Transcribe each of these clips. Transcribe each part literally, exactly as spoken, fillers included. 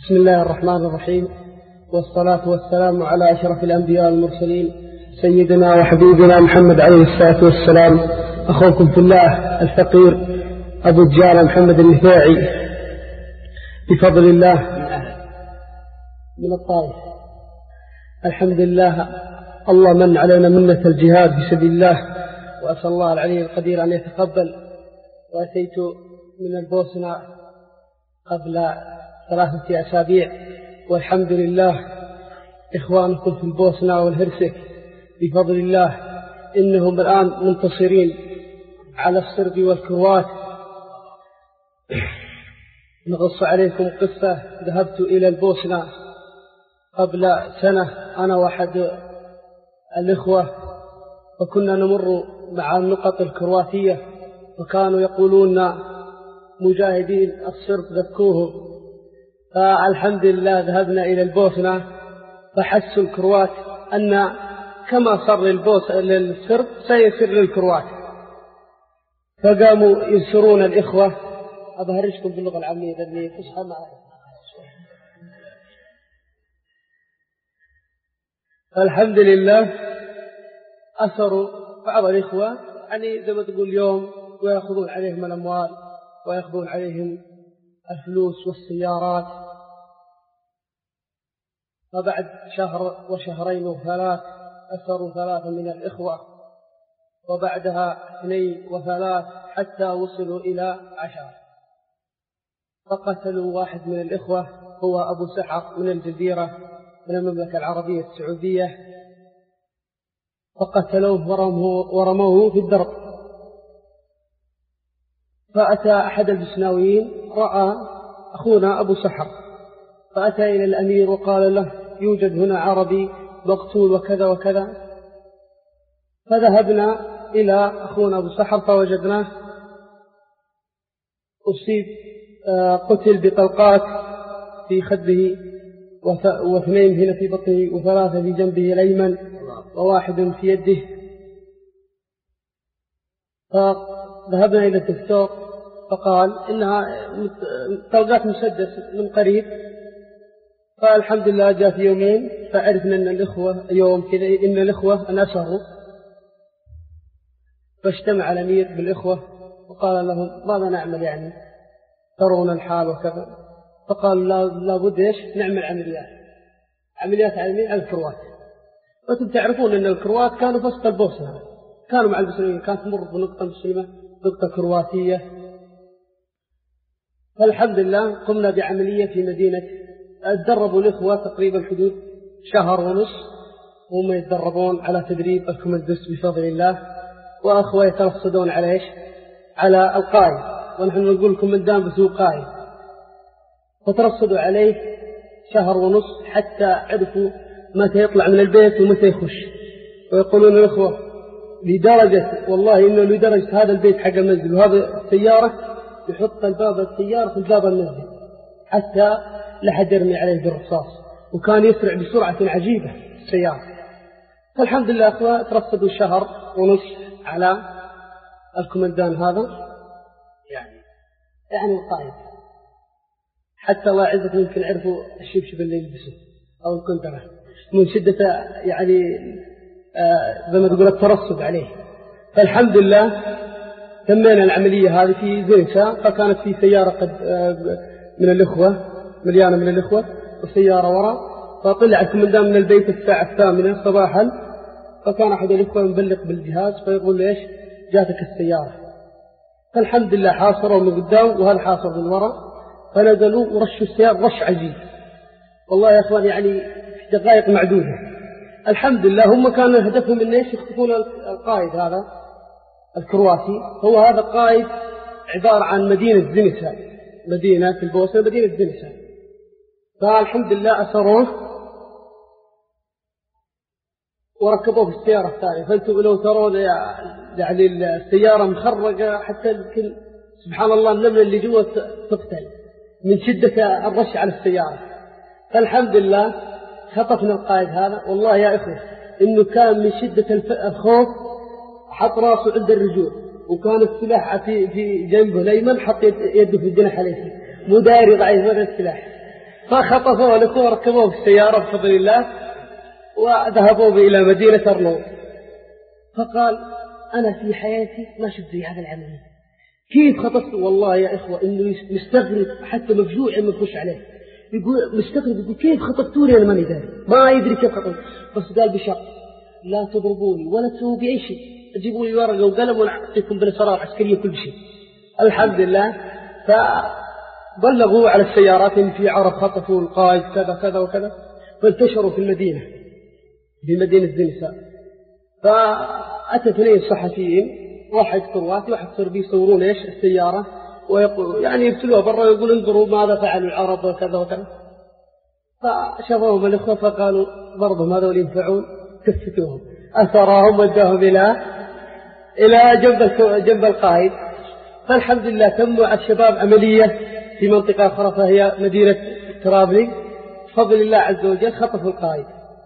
بسم الله الرحمن الرحيم، والصلاة والسلام على أشرف الأنبياء والمرسلين سيدنا وحبيبنا محمد عليه الصلاة والسلام. أخوكم في الله الفقير أبو الجارة محمد النفاعي بفضل الله من الطائف. الحمد لله، الله من علينا منة الجهاد في سبيل الله، وأسأل الله العلي القدير أن يتقبل. وأتيت من البوسنة قبل ثلاثة أسابيع، والحمد لله إخوانكم في البوسنة والهرسك بفضل الله إنهم الآن منتصرين على الصرب والكروات. نقص عليكم قصة. ذهبت إلى البوسنة قبل سنة أنا وأحد الإخوة، وكنا نمر مع النقط الكرواتية، وكانوا يقولون مجاهدين الصرب ذكوهم. فالحمد لله ذهبنا إلى البوسنة، فحسوا الكروات أن كما صار للبوس للصرب سيصير للكروات، فقاموا ينصرون الإخوة. أبهرجكم باللغة العامية لأني فصحى معي. الحمد لله أثروا بعض الإخوة، يعني زي ما تقول يوم، ويأخذون عليهم الأموال ويأخذون عليهم الفلوس والسيارات. فبعد شهر وشهرين وثلاث أثروا ثلاثة من الإخوة، وبعدها اثنين وثلاث حتى وصلوا إلى عشرة. فقتلوا واحد من الإخوة هو أبو سحر من الجزيرة من المملكة العربية السعودية، فقتلوه ورموه, ورموه في الدرب. فأتى أحد البسناويين رأى أخونا أبو سحر، فأتى إلى الأمير وقال له يوجد هنا عربي مقتول وكذا وكذا. فذهبنا إلى أخونا أبو سحر فوجدناه أصيب قتل بطلقات في خده، واثنين هنا في بطنه، وثلاثة في جنبه الأيمن، وواحد في يده. فذهبنا إلى الدكتور فقال إنها طلقات مسدس من قريب. فالحمد لله جاء في يومين، فعرفنا أن الإخوة يوم كذا إن الإخوة نسروا. فاجتمع الأمير بالإخوة وقال لهم ماذا نعمل، يعني ترون الحال وكذا. فقال لا لابد إيش نعمل عمليات عمليات علمية على الكروات. وأنتم تعرفون أن الكروات كانوا فسط البوسنة، كانوا مع المسلمين، كانت تمر بنقطة مسلمة نقطة كرواتية. فالحمد لله قمنا بعملية في مدينة. تدربوا الإخوة تقريبا حدود شهر ونص وهم يتدربون على تدريب الكومندوس بفضل الله، وأخوة يترصدون على إيش على القائد، ونحن نقول كومندان بس هو قائد. فترصدوا عليه شهر ونص حتى عرفوا متى يطلع من البيت ومتى يخش. ويقولون الإخوة لدرجة والله إنه لدرجة هذا البيت حق المنزل وهذا السيارة يحط الباب السيارة في الباب المنزل حتى لا حد يرمي عليه بالرصاص، وكان يسرع بسرعة عجيبة السيارة. فالحمد لله أخوة ترصدوا شهر ونص على الكومندان هذا، يعني يعني القائد، حتى الله عزة يمكن عرفوا الشبشب اللي يلبسه أو الكندرة من شدة يعني آه زي ما تقول الترصد عليه. فالحمد لله تمينا العملية هذه في زينسا. فكانت في سيارة قد آه من الإخوة مليانة من الإخوة وسيارة وراء. فطلع الكومندان من البيت الساعة الثامنة صباحا، فكان أحد الإخوة مبلغ بالجهاز فيقول ليش جاتك السيارة. فالحمد لله حاصروا من قدام وهذا حاصر من وراء، فنزلوا ورشوا السيارة رش عجيب والله يا أخوان، يعني في دقائق معدودة. الحمد لله هم كانوا هدفهم من إيش يخطفون القائد هذا الكرواتي. هو هذا قائد عبارة عن مدينة زينسا، مدينة في البوسنة مدينة زينسا. فالحمد لله أسروه وركبوه في السيارة الثانية. فأنتم لو ترون يعني السيارة مخرقة حتى الكل سبحان الله النملة اللي جوا تقتل من شدة الرش على السيارة. فالحمد لله خطفنا القائد هذا. والله يا إخوة إنه كان من شدة الخوف حط راسه عند الرجول، وكان السلاح في في جنبه الأيمن، حط يده في الجناح اليسار، مو داري ضعيف ولا السلاح. فخطفوا الأخوة وركبوه في السيارة بفضل الله وذهبوا به إلى مدينة أرنو. فقال أنا في حياتي ما شفت زي هذا العمل، كيف خطفت؟ والله يا إخوة إنه مستغرب حتى مفجوع إنه يخش عليه، يقول مستغرب يقول كيف خطفتوني أنا ماني داري، ما يدري كيف خطفت. بس قال بشرط لا تضربوني ولا تسووا بأي شيء، تجيبوا لي ورقة وقلم ونعطيكم بالأسرار العسكرية كل شيء. الحمد لله. فبلغوا على السيارات إن في عرب خطفوا القائد كذا كذا وكذا، فانتشروا في المدينة في مدينة زنسا. فأتى اثنين صحفيين، واحد كرواتي واحد صربي، يصورون ايش السيارة ويقول يعني يرسلوها برا ويقول انظروا ماذا فعل العرب وكذا وكذا. فشافوهم الإخوة فقالوا ضربهم هذول ينفعون، كفتوهم أثرهم وداهم إلى إلى جنب جنب القائد. فالحمد لله تم الشباب عملية في منطقة أخرى فهي مدينة ترابلي، بفضل الله عز وجل خطفوا القائد.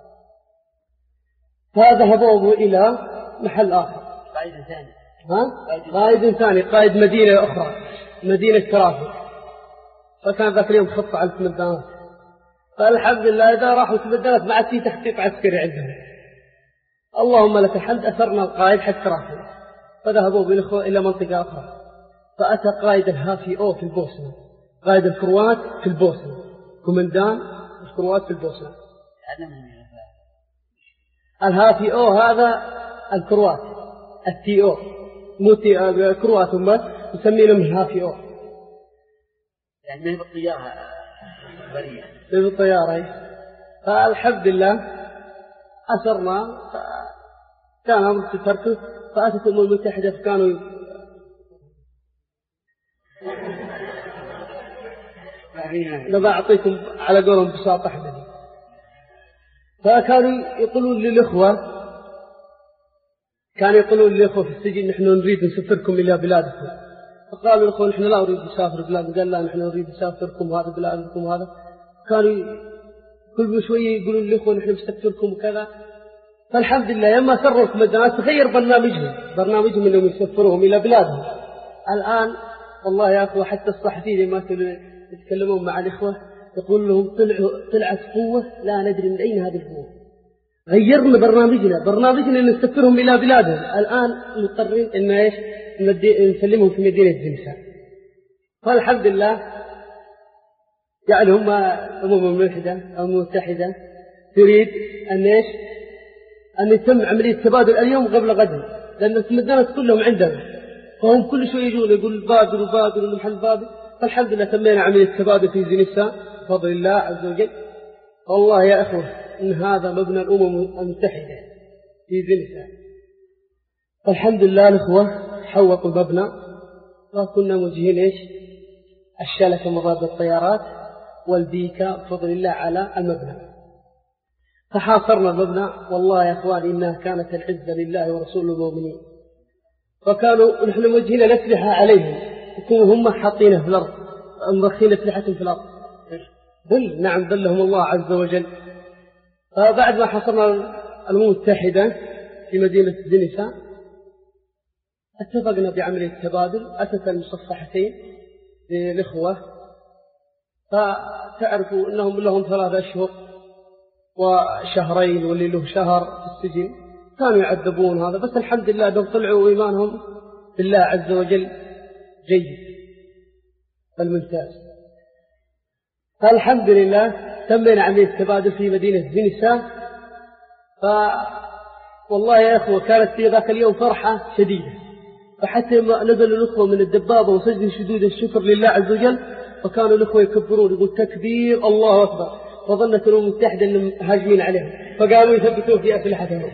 فذهبوا إلى محل آخر، قائد ثاني ها؟ قائد ثاني قائد مدينة أخرى مدينة ترابلي. فكان ذاك اليوم خطة على التمدانات. فالحمد لله إذا راحوا تمدانات بعد في تحقيق عسكري عندهم. اللهم لك الحمد أثرنا القائد حتى ترابلي. فذهبوا بالأخوة إلى منطقة أخرى، فأتى قائد الهافي أو في البوسنة، قائد الكروات في البوسنة، كومندان الكروات في البوسنة. الهافي أو هذا الكروات، التي أو مو تي الكروات هم يسمينهم الهافي أو، يعني ما هي بالطيارة برية بالطيارة. فالحمد لله أسرنا، كان أمر تركه. فأتت الأمم المتحدة فكانوا لما أعطيكم على قولهم بساطة حدث. فكانوا يقولون للإخوة كانوا يقولون للإخوة في السجن نحن نريد نسافركم إلى بلادكم. فقالوا الإخوة نحن لا نريد نسافر بلاد، قال لا نحن نريد نسافركم وهذا بلادكم وهذا. كانوا كل شوية يقولون للإخوة نحن نسافركم وكذا. فالحمد لله لما سروا في مدينة تغير برنامجهم برنامجهم إنهم يسافروهم إلى بلادهم. الآن والله يا أخوة حتى الصحفيين لما يتكلمون مع الإخوة يقول لهم طلعوا طلعت قوة لا ندري من أين هذه القوة. غيرنا برنامجنا برنامجنا إن نسافرهم إلى بلادهم. الآن مضطرين إن إيش نسلمهم في مدينة زنسا. فالحمد لله يعني هم الأمم المتحدة أو المتحدة تريد أن إيش أن يتم عملية تبادل اليوم قبل غد، لأن المدينة كلهم عندنا، فهم كل شوي يجون يقول بادل وبادل ونحن بادل. فالحمد لله تمينا عملية تبادل في زنسا بفضل الله عز وجل. والله يا أخوة إن هذا مبنى الأمم المتحدة في زنسا. فالحمد لله الأخوة حوطوا المبنى وكنا موجهين إيش الشلكة مضاد الطيارات والبيكا بفضل الله على المبنى. فحاصرنا المبنى. والله يا أخواني إنها كانت العزة لله ورسوله المؤمنين. فكانوا نحن موجهين الأسلحة عليهم يكونوا هم حاطينها في الأرض مرخين أسلحتهم في الأرض. بل نعم ذلهم الله عز وجل. فبعد ما حصرنا الأمم المتحدة في مدينة زنسا اتفقنا بعملية التبادل. أتت المصفحتين للإخوة فتعرفوا أنهم لهم ثلاثة أشهر وشهرين واللي له شهر في السجن. كانوا يعذبون هذا، بس الحمد لله دم طلعوا إيمانهم بالله عز وجل جيد الممتاز. فالحمد لله تمنا عملية التبادل في مدينة زنسا. فوالله يا أخوة كانت في ذاك اليوم فرحة شديدة. فحتى لما نزلوا الأخوة من الدبابة وسجدوا شدود الشكر لله عز وجل فكانوا الأخوة يكبرون يقول تكبير الله أكبر. فظنت الأمم المتحدة أنهم هاجمين عليهم فقالوا يثبتوا في أسلحتهم.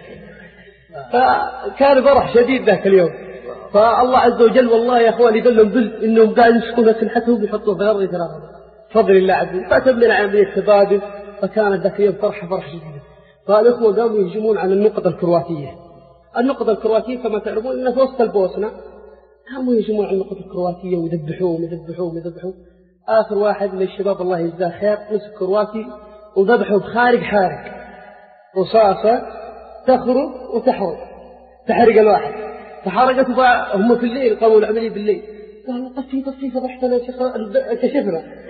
فكان فرح شديد ذاك اليوم. فالله عز وجل والله يا أخواني دلهم بل إنهم قاعد يمسكون أسلحتهم بيحطوها في الأرض ثلاثة بفضل الله عز وجل. فتبلنا عملية تبادل. فكانت ذاك اليوم فرحة فرحة شديدة. فالأخوة قاموا يهجمون على النقطة الكرواتية. النقطة الكرواتية كما تعرفون إنها في وسط البوسنة. قاموا يهجمون على النقطة الكرواتية ويذبحوهم ويذبحوهم ويذبحوهم. آخر واحد من الشباب الله يجزاه خير مسك كرواتي وذبحوا بخارج حارق رصاصة تخرج وتحرق تحرق الواحد. فحرقت هم في الليل قاموا العملية بالليل قالوا طفي طفي فضحتنا كشفنا.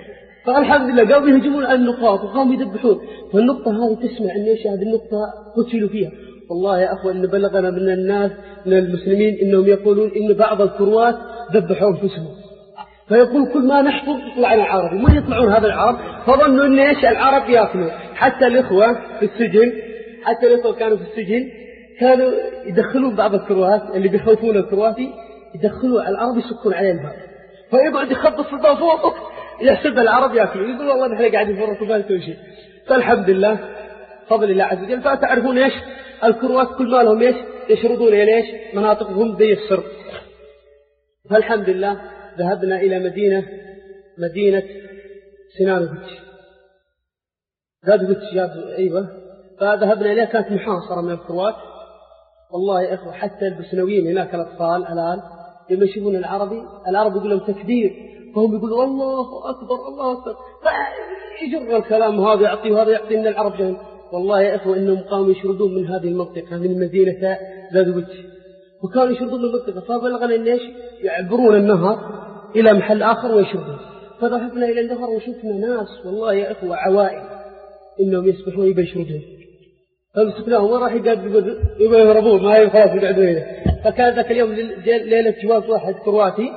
فالحمد لله قاموا يهجمون على النقاط وقاموا يذبحون. فالنقطة هذه تسمع أن إيش هذه النقطة قتلوا فيها. والله يا أخوة إن بلغنا من الناس من المسلمين إنهم يقولون إن بعض الكروات ذبحوا أنفسهم. فيقول كل ما نحفظ يطلع لنا عربي، ما يطلعون هذا العرب، فظنوا إن إيش العرب يأكلوا. حتى الإخوة في السجن حتى الإخوة كانوا في السجن كانوا يدخلون بعض الكروات اللي بيخوفون الكرواتي، يدخلوا على العرب يسكون عليه الباب، فيقعد يخبط في الباب فوق يحسب العرب يأكلوا، يقول والله نحن قاعدين في الركوب ما نسوي شيء. فالحمد لله فضل الله عز وجل. فتعرفون إيش الكروات كل ما لهم إيش يشردون إلى إيش مناطقهم زي السر. فالحمد لله ذهبنا إلى مدينة مدينة سينانوفيتش زادوفيتش أيوة. فذهبنا إليها كانت محاصرة من الكروات. والله يا إخوة حتى البوسنويين هناك الأطفال الآن لما يشوفون العربي العرب يقول لهم تكبير، فهم يقولوا الله أكبر الله أكبر، فيجر الكلام هذا يعطي وهذا يعطي إن العرب جهل. والله يا إخوة إنهم قاموا يشردون من هذه المنطقة من مدينة زادوفيتش، وكانوا يشردون من المنطقة. فبلغنا إن إيش يعبرون النهر إلى محل آخر ويشردون. فذهبنا إلى النهر وشفنا ناس والله يا إخوة عوائل إنهم يسبحون يبشردون. فمسكناهم وراح يقعدوا يبغوا يهربون ما هي خلاص يقعدون هنا. فكان ذاك اليوم ليلة جواز واحد كرواتي،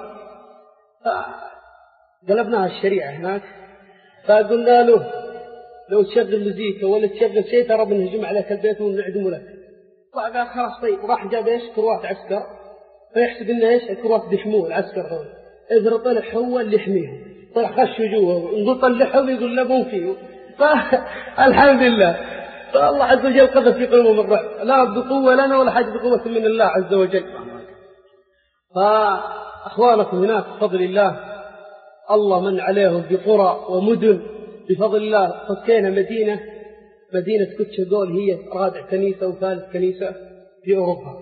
فقلبناها الشريعة هناك، فقلنا له لو تشغل مزيكا ولا تشغل شيء ترى بنهجم عليك البيت ونعدم لك. فقال خلاص طيب. راح جاب ايش كروات عسكر، فيحسب لنا ايش الكروات بيحموه العسكر هذول. إذا طلع هو اللي يحميهم، طلع خشوا جوا ونقول طلعهم يقول لا مو فيه. فالحمد لله فالله عز وجل قذف في قلوبهم الرعب، لا بقوة لنا ولا حاجة بقوة من الله عز وجل. فأخوانكم هناك بفضل الله الله من عليهم بقرى ومدن بفضل الله. فكينا مدينة مدينة كوتشاغول هي رابع كنيسة وثالث كنيسة في أوروبا.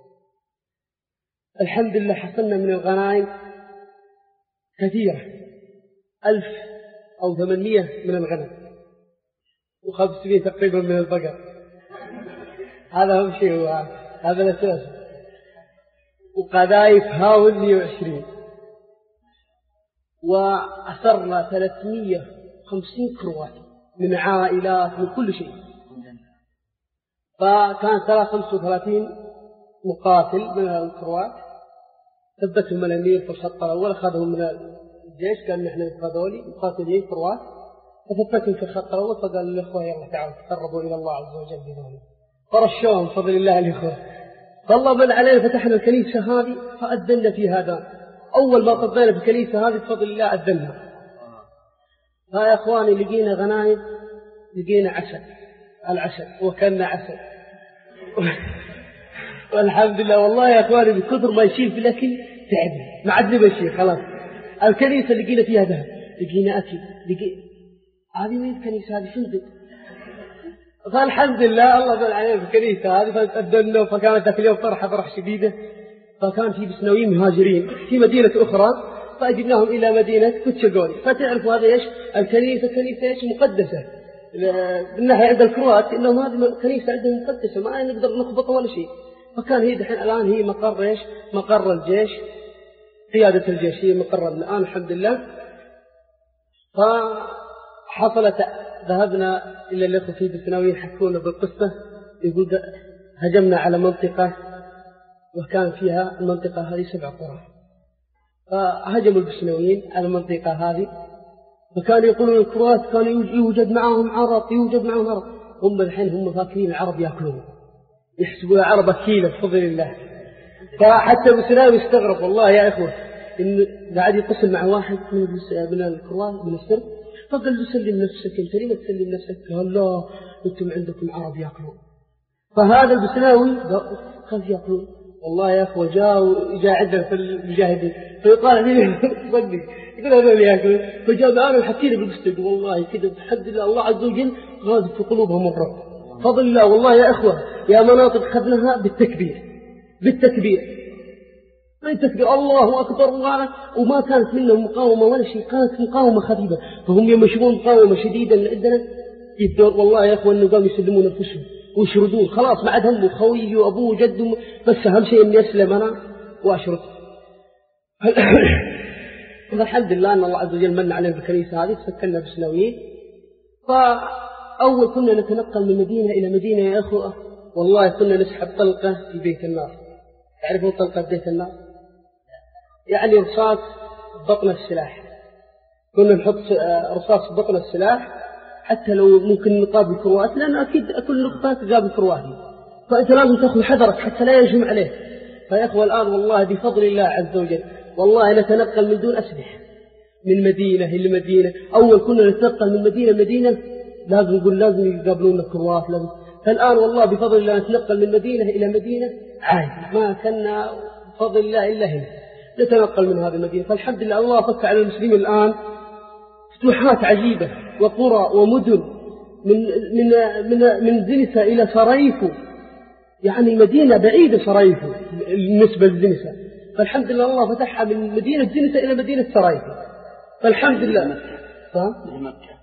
الحمد لله حصلنا من الغنائم كثيرة، ألف أو ثمانمية من الغنم وخمسمية تقريبا من البقر. هذا هم شيء هو هذا الأساس. وقذائف هاون مئة وعشرين، وأسرنا ثلاثمية وخمسين كروات من عائلات من كل شيء. فكان خمسة وثلاثين مقاتل من الكروات ثبتهم الأمير في الخط الأول، أخذهم من الجيش قال نحن هذولي مقاتلين كروات، فثبتهم في الخط الأول. فقال للإخوة يلا تعالوا تقربوا إلى الله عز وجل بذلك، فرشوهم بفضل الله الإخوة. فالله من علينا فتحنا الكنيسة هذه فأذنا في هذا. أول ما قضينا في الكنيسة هذه بفضل الله أذنا. فيا إخواني لقينا غنائم، لقينا عسل، العسل وكلنا عسل والحمد لله. والله يا إخواني بكثر ما يشيل في الأكل تعبنا ما عاد نبي شيء خلاص. الكنيسة لقينا فيها ذهب، لقينا أكل، لقينا هذه من الكنيسة هذه فندق. فالحمد لله الله بل علينا في الكنيسة هذه فتأذنا. فكانت ذاك اليوم فرحة فرح شديدة. فكان في بسنويين مهاجرين في مدينة أخرى فأجبناهم إلى مدينة كوتشاغول. فتعرفوا هذا إيش الكنيسة كنيسة إيش مقدسة من ناحية عند الكروات، إنهم هذه الكنيسة عندهم مقدسة ما نقدر نخبط ولا شيء. فكان هي دحين الآن هي مقر إيش مقر الجيش، قيادة الجيش هي مقر الآن الحمد لله. فحصلت ذهبنا إلى الأخوة في بسنوي يحكون بالقصة، يقول هجمنا على منطقة وكان فيها المنطقة هذه سبع قرى. فهجموا البسنويين على المنطقة هذه، فكانوا يقولون الكروات كان يوجد معهم عرب يوجد معهم عرب. هم الحين هم فاكرين العرب يأكلون، يحسبوا العرب أكيلة بفضل الله. فحتى بسنوي استغرب والله يا إخوة إن قاعد يتصل مع واحد من الكروات من السرب، فقال له سلم نفسك أنت ليه ما تسلم نفسك؟ قال لا أنتم عندكم عرب يأكلون. فهذا البسناوي خاف يأكلون. والله يا أخوة جاء جاء عندنا في المجاهدين فيقال لي صدق يقول هذول يأكلون. فجاء الآن وحكينا بالقصة والله كذا الحمد لله الله عز وجل غاضب في قلوبهم الرعب فضل الله. والله يا أخوة يا مناطق خذناها بالتكبير بالتكبير بالتكبير الله أكبر الله. وما كانت منهم مقاومة ولا شيء، كانت مقاومة خفيفة. فهم يمشون مقاومة شديدة اللي عندنا يبدأ والله يا أخوة إنه قاموا يسلمون أنفسهم ويشردون خلاص ما عاد همه خويه وأبوه وجده، بس أهم شيء إني أسلم أنا وأشرد. الحمد لله أن الله عز وجل من علينا بالكنيسة هذه سكننا بسنويين. فأول كنا نتنقل من مدينة إلى مدينة يا أخوة، والله كنا نسحب طلقة في بيت النار. تعرفون طلقة بيت النار؟ يعني رصاص بطن السلاح، كنا نحط رصاص بطن السلاح حتى لو ممكن نقابل كروات، لأن أكيد كل نقطة تقابل كرواتي، فأنت لازم تأخذ حذرك حتى لا يهجم عليه. فيا أخوة الآن والله بفضل الله عز وجل والله نتنقل من دون أسلحة من مدينة إلى مدينة. أول كنا نتنقل من مدينة مدينة لازم نقول لازم يقابلون كروات لازم. فالآن والله بفضل الله نتنقل من مدينة إلى مدينة عادي، ما كنا بفضل الله إلا هنا نتنقل من هذه المدينة. فالحمد لله الله فك على المسلمين الآن فتوحات عجيبة وقرى ومدن من من من من زنسة إلى سرايفو، يعني مدينة بعيدة سرايفو بالنسبة لزنسة. فالحمد لله الله فتحها من مدينة زنسة إلى مدينة سرايفو. فالحمد لله. مكة.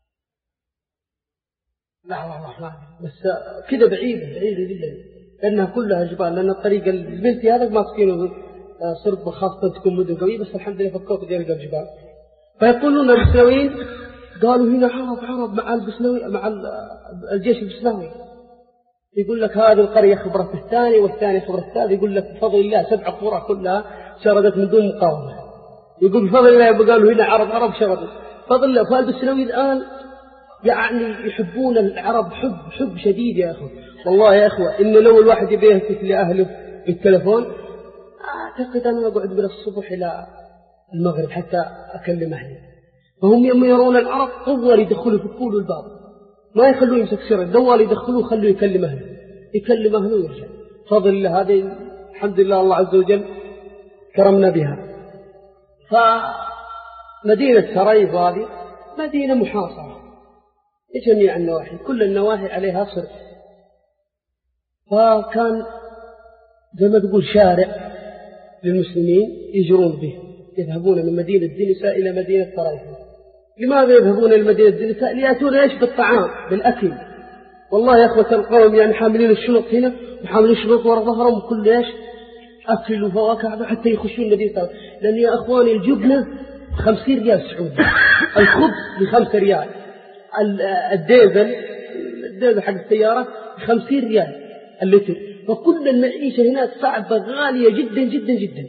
لا والله لا، بس كده بعيدة بعيدة جدا لأنها كلها جبال، لأن الطريق الزبلتي هذا ما سكينه صرت بخاصة تكون مدن قوية، بس الحمد لله فكوت جانب الجبال. فيقولون البسنويين قالوا هنا عرب عرب مع البسنوي مع الجيش البسنوي، يقول لك هذه القرية خبرت الثاني والثاني خبرت الثالث، يقول لك بفضل الله سبع قرى كلها شردت من دون مقاومة، يقول بفضل الله قالوا هنا عرب عرب شردت بفضل الله. فالبسنوي الآن يعني يحبون العرب حب حب شديد يا أخوة. والله يا أخوة إن لو الواحد يبيه يهتف لأهله بالتلفون أعتقد أنا أقعد من الصبح إلى المغرب حتى أكلم أهلي. فهم يوم يرون العرب طوال يدخلوا في كل الباب، ما يخلوه يمسك سر الدوال، يدخلوه خلوه يكلم أهله يكلم أهله ويرجع. فضل الله هذه الحمد لله الله عز وجل كرمنا بها. فمدينة سرايف هذه مدينة محاصرة لجميع النواحي، كل النواحي عليها صرف. فكان زي ما تقول شارع للمسلمين يجرون به، يذهبون من مدينة زنسة إلى مدينة سرايف. لماذا يذهبون إلى مدينة زنسة؟ ليأتون إيش بالطعام بالأكل. والله يا أخوة القوم يعني حاملين الشنط هنا وحاملين الشنط وراء ظهرهم كل إيش أكل وفواكه حتى يخشون مدينة سرايف. لأن يا أخواني الجبنة خمسين ريال سعودي، الخبز بخمسة ريال، الديزل الديزل حق السيارة بخمسين ريال اللتر. فكل المعيشة هناك صعبة غالية جدا جدا جدا.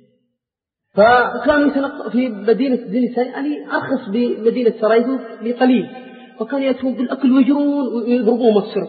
فكانوا يتنقل في مدينة زنسة يعني أرخص بمدينة سرايف بقليل، فكانوا يأتون بالأكل ويجرون ويضربوهم الصرف.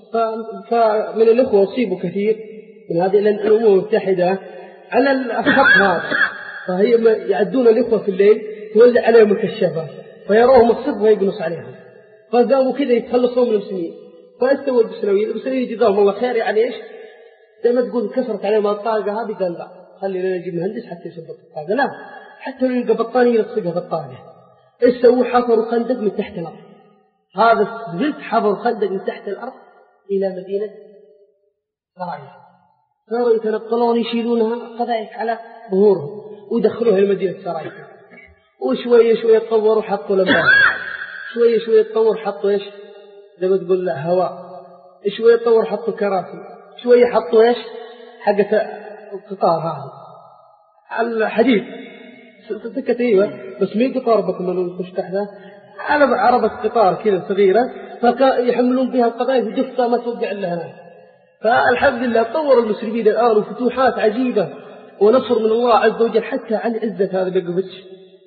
فمن الأخوة أصيبوا كثير من هذه لأن الأمم المتحدة على الخط هذا، فهي يعدون الأخوة في الليل تولع عليهم الكشافات فيروهم الصرف ويقنص عليهم، فقاموا كذا يتخلصون من المسلمين. فاستوى البسنويين البسنويين جزاهم الله خير يعني إيش زي ما تقول كسرت عليهم الطاقة هذه، قال لا خلي لنا نجيب مهندس حتى يثبت الطاقة، لا حتى لو يلقى بطانية يلصقها في الطاقة. إيش سووا؟ حفروا خندق من تحت الأرض، هذا الزلت حفروا خندق من تحت الأرض إلى مدينة سرايف. صاروا يتنقلون يشيلونها قذائف على ظهورهم ويدخلوها إلى مدينة سرايف. وشوية شوية تطوروا حطوا لمبات، شوية شوية تطور حطوا إيش زي ما تقول له هواء، شوية تطور حطوا كراسي، شوية حطوا إيش حقة القطار هذا الحديد سكت أيوة بس مين قطار بكملون خش تحته على عربة قطار كذا صغيرة فيحملون بها القضايا في جثة ما توقع إلا هنا. فالحمد لله طور المسلمين الآن وفتوحات عجيبة ونصر من الله عز وجل. حتى علي عزة هذا بيقوفش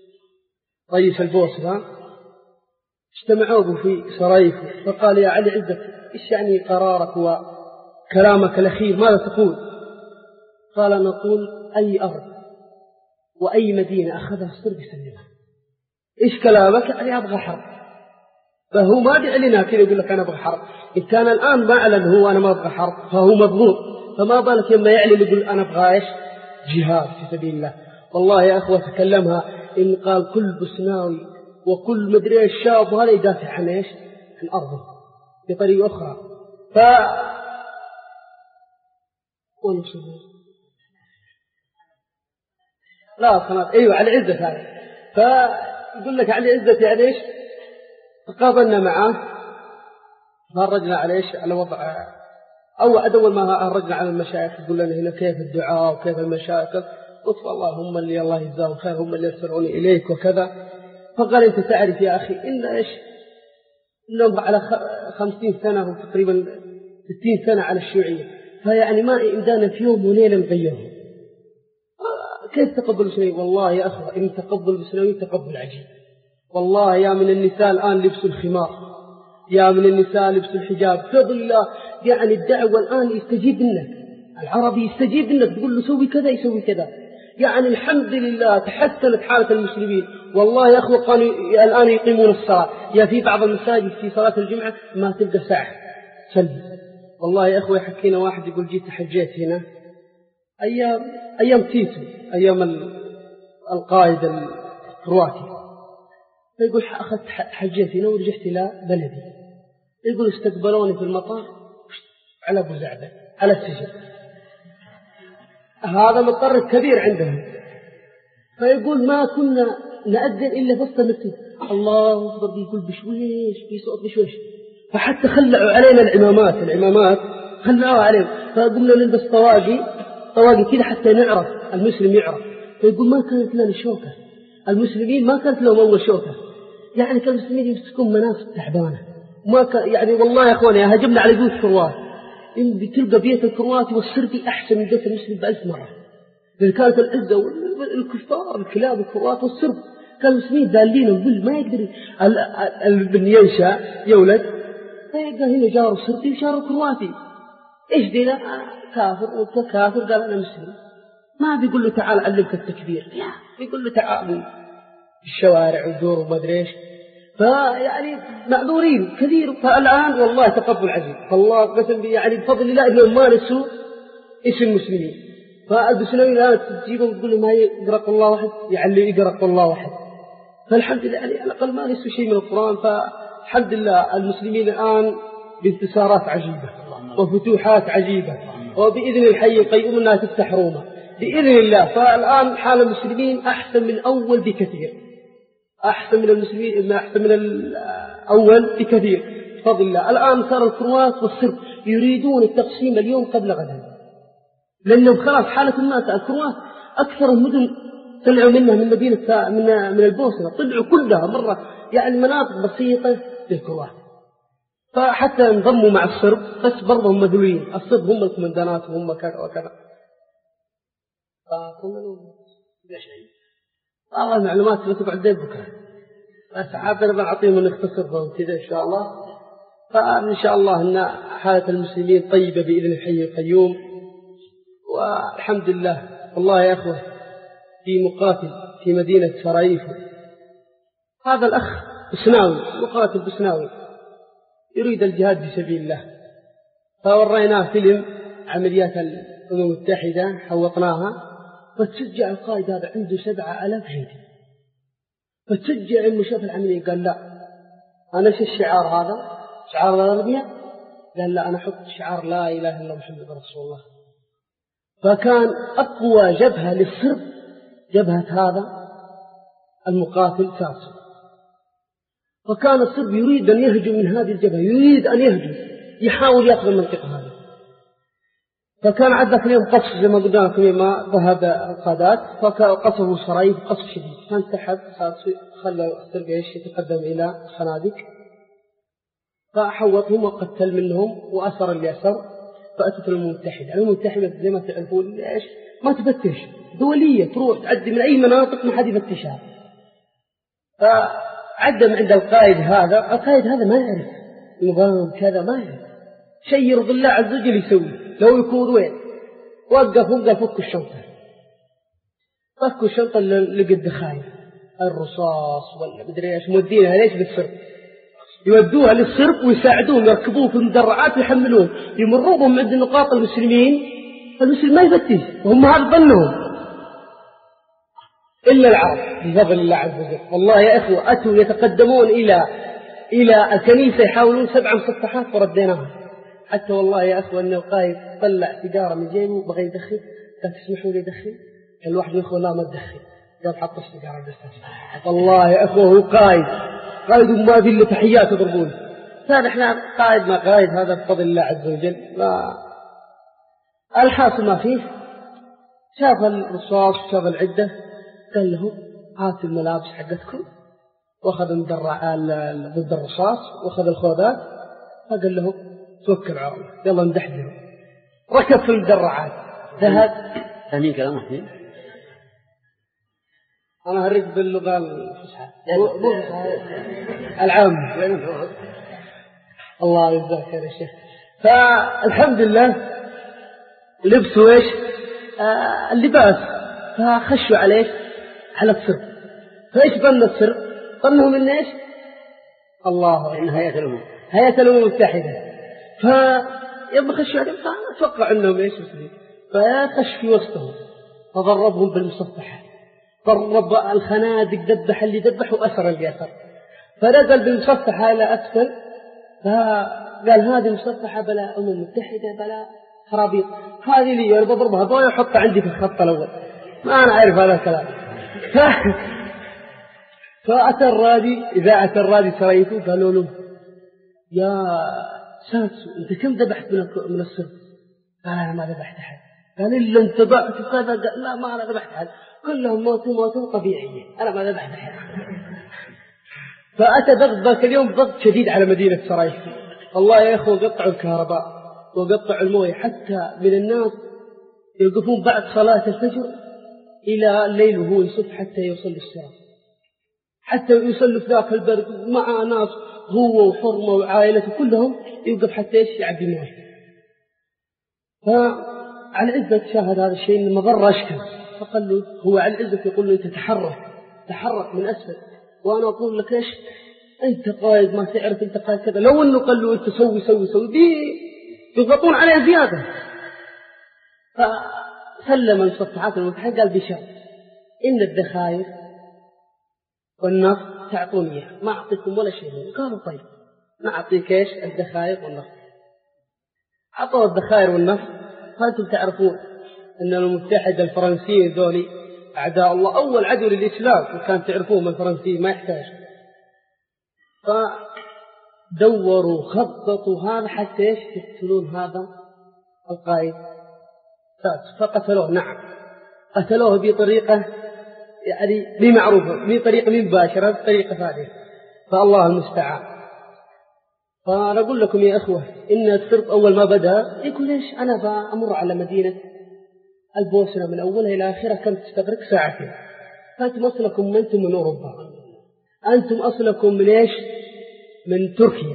رئيس البوسنة اجتمعوا في سرايف فقال يا علي عزة إيش يعني قرارك وكلامك الأخير ماذا تقول؟ قال نقول أي أرض وأي مدينة أخذها الصرب يسلمها. إيش كلامك؟ يعني أبغى حرب. فهو ما بيعلنها كذا يقول لك أنا أبغى حرب. إن كان الآن ما أعلن هو أنا ما أبغى حرب فهو مضغوط، فما بالك لما يعلن يقول أنا أبغى إيش جهاد في سبيل الله. والله يا أخوة تكلمها إن قال كل بسناوي وكل مدري الشاب وهذا يدافع عن إيش عن أرضه بطريقة أخرى. ف لا صنع أيوة على عزة هذا. فيقول لك على عزة يعني إيش تقابلنا معه فهرجنا على إيش على وضع أو أدول ما هرجنا على المشايخ يقول لنا هنا كيف الدعاء وكيف المشاكل قلت والله هم اللي الله يجزاهم خير، هم اللي يرسلوني إليك وكذا. فقال أنت تعرف يا أخي إن إيش إنهم على خمسين سنة وتقريبا ستين سنة على الشيوعية، فيعني ما إمدانا في يوم وليلة نغيرهم. كيف تقبل البسنوي؟ والله يا أخوة إن تقبل البسنوي تقبل عجيب. والله يا من النساء الآن لبسوا الخمار، يا من النساء لبسوا الحجاب، فضل الله. يعني الدعوة الآن يستجيب منك، العربي يستجيب منك، تقول له سوي كذا يسوي كذا. يعني الحمد لله تحسنت حالة المسلمين. والله يا أخوة قالوا الآن يقيمون الصلاة، يا في بعض المساجد في صلاة الجمعة ما تلقى ساعة سلبي. والله يا أخوة يحكينا واحد يقول جيت حجيت هنا أيام أيام تيتو، أيام القائد الكرواتي، يقول أخذت حجيت هنا ورجعت إلى بلدي. يقول استقبلوني في المطار على أبو زعبة على السجن. هذا مضطر كبير عندهم. فيقول ما كنا نأذن إلا في وسط المسجد، الله أكبر، بيقول بشويش بصوت بشويش. فحتى خلعوا علينا العمامات العمامات خلعوا علينا، فقلنا نلبس طواقي طواقي كذا حتى نعرف المسلم يعرف. فيقول ما كانت لنا شوكة، المسلمين ما كانت لهم أول شوكة. يعني كان المسلمين يمسكون مناصب تعبانة، ما كان يعني والله يا أخواني هجمنا على بيوت كروات، إن بتلقى بيت الكرواتي والسربي أحسن من بيت المسلم بألف مرة. لأن كانت العزة والكفار الكلاب الكروات والسرب، كان المسلمين دالين الظل ما يقدر الابن ينشأ يولد فيلقى هنا جاره سربي وجاره كرواتي. إيش دينا؟ أنا كافر وأنت كافر. قال أنا مسلم. ما بيقول له تعال علمك التكبير، بيقول له تعال الشوارع ودور وما أدري إيش. فيعني معذورين كثير. فالآن والله تقبل عجيب، فالله قسم بي يعني بفضل الله إنهم مارسوا اسم المسلمين. فالبسنوي الآن تجيبه وتقول له ما يقرأ الله واحد، يعني يقرأ الله واحد. فالحمد لله يعني على الأقل ما نسوا شيء من القرآن. فالحمد لله المسلمين الآن بانتصارات عجيبة وفتوحات عجيبة، وبإذن الحي القيوم أنها تفتح روما بإذن الله. فالآن حال المسلمين أحسن من أول بكثير، أحسن من المسلمين أحسن من الأول بكثير بفضل الله. الآن صار الكروات والسرب يريدون التقسيم اليوم قبل غدا، لأنهم خلاص حالة الناس. الكروات أكثر المدن طلعوا منها من مدينة من من البوسنة، طلعوا كلها مرة يعني مناطق بسيطة للكروات. فحتى انضموا مع الصرب بس برضه هم مذلولين. الصرب هم الكومندانات وهم كذا وكذا. فكنا لا شيء والله المعلومات اللي تقعد بكرة بس عابر بنعطيهم نختصرهم كذا إن شاء الله. فإن شاء الله أن حالة المسلمين طيبة بإذن الحي القيوم. والحمد لله. والله يا أخوة في مقاتل في مدينة سراييفو، هذا الأخ بسناوي مقاتل بسناوي يريد الجهاد في سبيل الله. فوريناه فيلم عمليات الأمم المتحدة حوطناها، فتشجع القائد هذا عنده سبعة آلاف جندي. فتشجع إنه شاف العملية قال لا أنا شو الشعار هذا شعار الأرضية؟ قال لا أنا أحط شعار لا إله إلا محمد رسول الله. فكان أقوى جبهة للصرب جبهة هذا المقاتل ساسو. فكان الصرب يريد أن يهجم من هذه الجبهة، يريد أن يهجم يحاول يأخذ المنطقة هذه. فكان عندك اليوم قصف زي ما قلنا لكم ما ذهب القادات، فقصفوا سرايف قصف شديد. فانسحب ساسو خلى الصرب يتقدم إلى الخنادق، فحوطهم وقتل منهم وأسر اللي أسر. فأتت الأمم المتحدة. الأمم المتحدة زي ما تعرفون ليش ما تفتش، دولية تروح تعدي من أي مناطق ما حد يفتشها. فعدم عند القائد هذا، القائد هذا ما يعرف نظام كذا، ما يعرف شيء يرضي الله عز وجل يسوي. لو يكون وين وقف وقف فك الشنطة، فكوا الشنطة اللي قد خايف الرصاص ولا مدري ايش مودينها ليش بالسرب، يودوها للسرب ويساعدوهم يركبوه في المدرعات ويحملوهم يمروا بهم عند نقاط المسلمين. المسلم ما يفتش وهم هذا ظنهم إلا العرب بفضل الله عز وجل. والله يا أخوة أتوا يتقدمون إلى إلى الكنيسة يحاولون سبع مسطحات ورديناها. حتى والله يا أخوة أن القائد طلع سيجارة من جيبه بغى يدخل، قال تسمحوا لي يدخل؟ قال واحد من الأخوة لا ما تدخل، قال حط السيجارة بس. والله يا أخوة هو قائد قائد وما ذي إلا تحيات يضربون. هذا إحنا قائد ما قائد هذا بفضل الله عز وجل. الحاصل ما فيه شاف الرصاص وشاف العدة قال له هات الملابس حقتكم، واخذ المدرع ضد الرصاص واخذ الخوذات، فقال له توكل على الله يلا ندحدهم. ركب في المدرعات ذهب. فاهمين كلامه فيه؟ أنا هريك باللغة الفصحى العام. الله يجزاك خير يا شيخ. فالحمد لله لبسوا ايش آه اللباس، فخشوا عليه على السر. فايش ظن السر؟ ظنهم ان ايش؟ الله إن هيئة الأمم هيئة الأمم المتحدة. فيبقى خشوا عليه، فأتوقع أنهم ايش مسلمين، فخش في وسطهم فضربهم بالمصفحة، ضرب الخنادق، دبح اللي دبح وأسر اللي أسر، فنزل بالمصفحة إلى أسفل. فقال هذه مصفحة بلا أمم متحدة بلا خرابيط، هذه لي أنا بضربها ضوء وحطها عندي في الخط الأول، ما أنا أعرف هذا الكلام. ف... فأتى الرادي، إذا أتى الرادي سريته قالوا له يا سادسو أنت كم ذبحت من من السر؟ قال أنا ما ذبحت أحد. قال إلا أنت ذبحت كذا؟ قال لا ما أنا ذبحت أحد، كلهم موتوا موتوا طبيعية، أنا ما ذبحت أحد. فأتى ضغط ذاك اليوم ضغط شديد على مدينة سرايا. الله يا إخوة قطعوا الكهرباء وقطعوا المويه، حتى من الناس يوقفون بعد صلاة الفجر إلى الليل وهو يصف حتى يوصل للصلاة، حتى يصلوا في ذاك البرد مع ناس هو وحرمه وعائلته كلهم يوقف حتى إيش يعبي مويه. فعلى عزة شاهد هذا الشيء لما ضر أشكل، فقال له هو على عزة يقول له أنت تحرك تحرك من أسفل، وأنا أقول لك إيش أنت قائد ما تعرف أنت قائد كذا. لو أنه قال له أنت سوي سوي سوي بي يضغطون عليه زيادة. فسلم المصفحات المتحدة قال بشرط إن الذخائر والنفط تعطوني إياه، ما أعطيكم ولا شيء. قالوا طيب نعطيك إيش الذخائر والنفط. أعطوا الذخائر والنفط. فأنتم تعرفون أن المتحدة الفرنسيين ذولي أعداء الله، أول عدو للإسلام، وكان تعرفون من الفرنسيين ما يحتاج. فدوروا خططوا هذا حتى ايش يقتلون هذا القائد، فقتلوه. نعم قتلوه بطريقة يعني بمعروفة، بطريقة مباشرة، بطريقة ثانية، فالله المستعان. فنقول لكم يا أخوة إن السرب أول ما بدأ يقول إيش أنا بأمر على مدينة البوسنة من أولها إلى آخرها كم تستغرق؟ ساعتين. فأنتم أصلكم ما أنتم من أوروبا، أنتم أصلكم من إيش؟ من تركيا.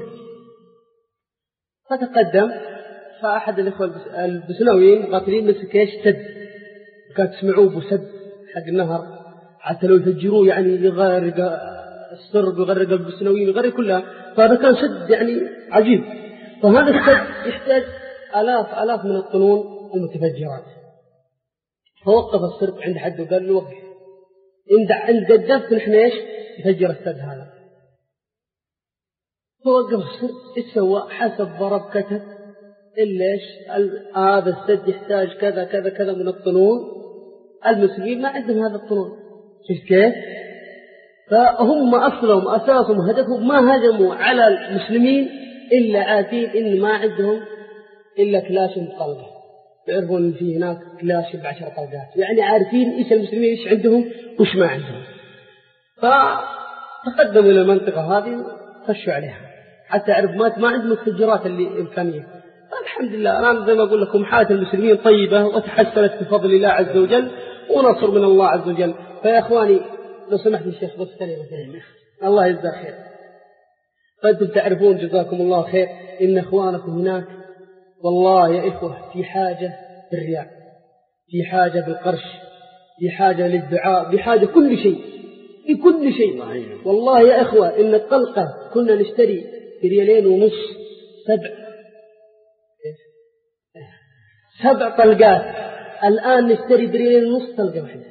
فتقدم، فأحد الإخوة البسنويين قاتلين مسك إيش سد، كانت تسمعوه بسد حق النهر، حتى لو يفجروه يعني يغرق السرب يغرق البسنويين يغرق كلها. فهذا كان سد يعني عجيب. فهذا السد يحتاج آلاف آلاف من الطنون المتفجرات. فوقف السرب عند حد وقال له وقف، عند عند قدمت نحن إيش يفجر السد هذا. فوقف السد، إيش سوى؟ حسب ضرب كتب إلا إيش هذا السد يحتاج كذا كذا كذا من الطنون، المسلمين ما عندهم هذا الطنون. شفت كيف؟ فهم أصلهم أساسهم هدفهم ما هجموا على المسلمين إلا عارفين إن ما عندهم إلا كلاش طلقة، يعرفون إن في هناك كلاش بعشر طلقات، يعني عارفين إيش المسلمين إيش عندهم وإيش ما عندهم. فتقدموا إلى المنطقة هذه خشوا عليها حتى عرف ما ما عندهم التفجيرات اللي إمكانية. فالحمد لله أنا زي ما أقول لكم حالة المسلمين طيبة وتحسنت بفضل الله عز وجل ونصر من الله عز وجل. فيا إخواني لو سمحت الشيخ بس كلمة الله يجزاه خير. فأنتم تعرفون جزاكم الله خير إن إخوانكم هناك والله يا إخوة في حاجة بالرياء، في حاجة بالقرش، في حاجة للدعاء، بحاجة كل شيء، في كل شيء. والله يا إخوة إن الطلقة كنا نشتري بريالين ونص، سبع سبع طلقات، الآن نشتري بريالين ونص طلقة واحدة.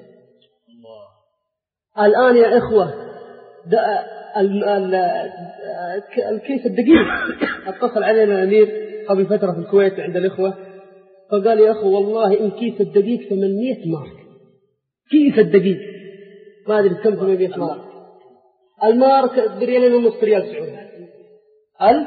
الآن يا إخوة الكيس الدقيق اتصل علينا الأمير قبل فترة في الكويت عند الإخوة، فقال يا أخو والله إن كيس الدقيق ثمانمائة مارك، كيس الدقيق ما أدري كم ثمانمائة مارك، المارك بريالين ونص ريال سعودي، ألف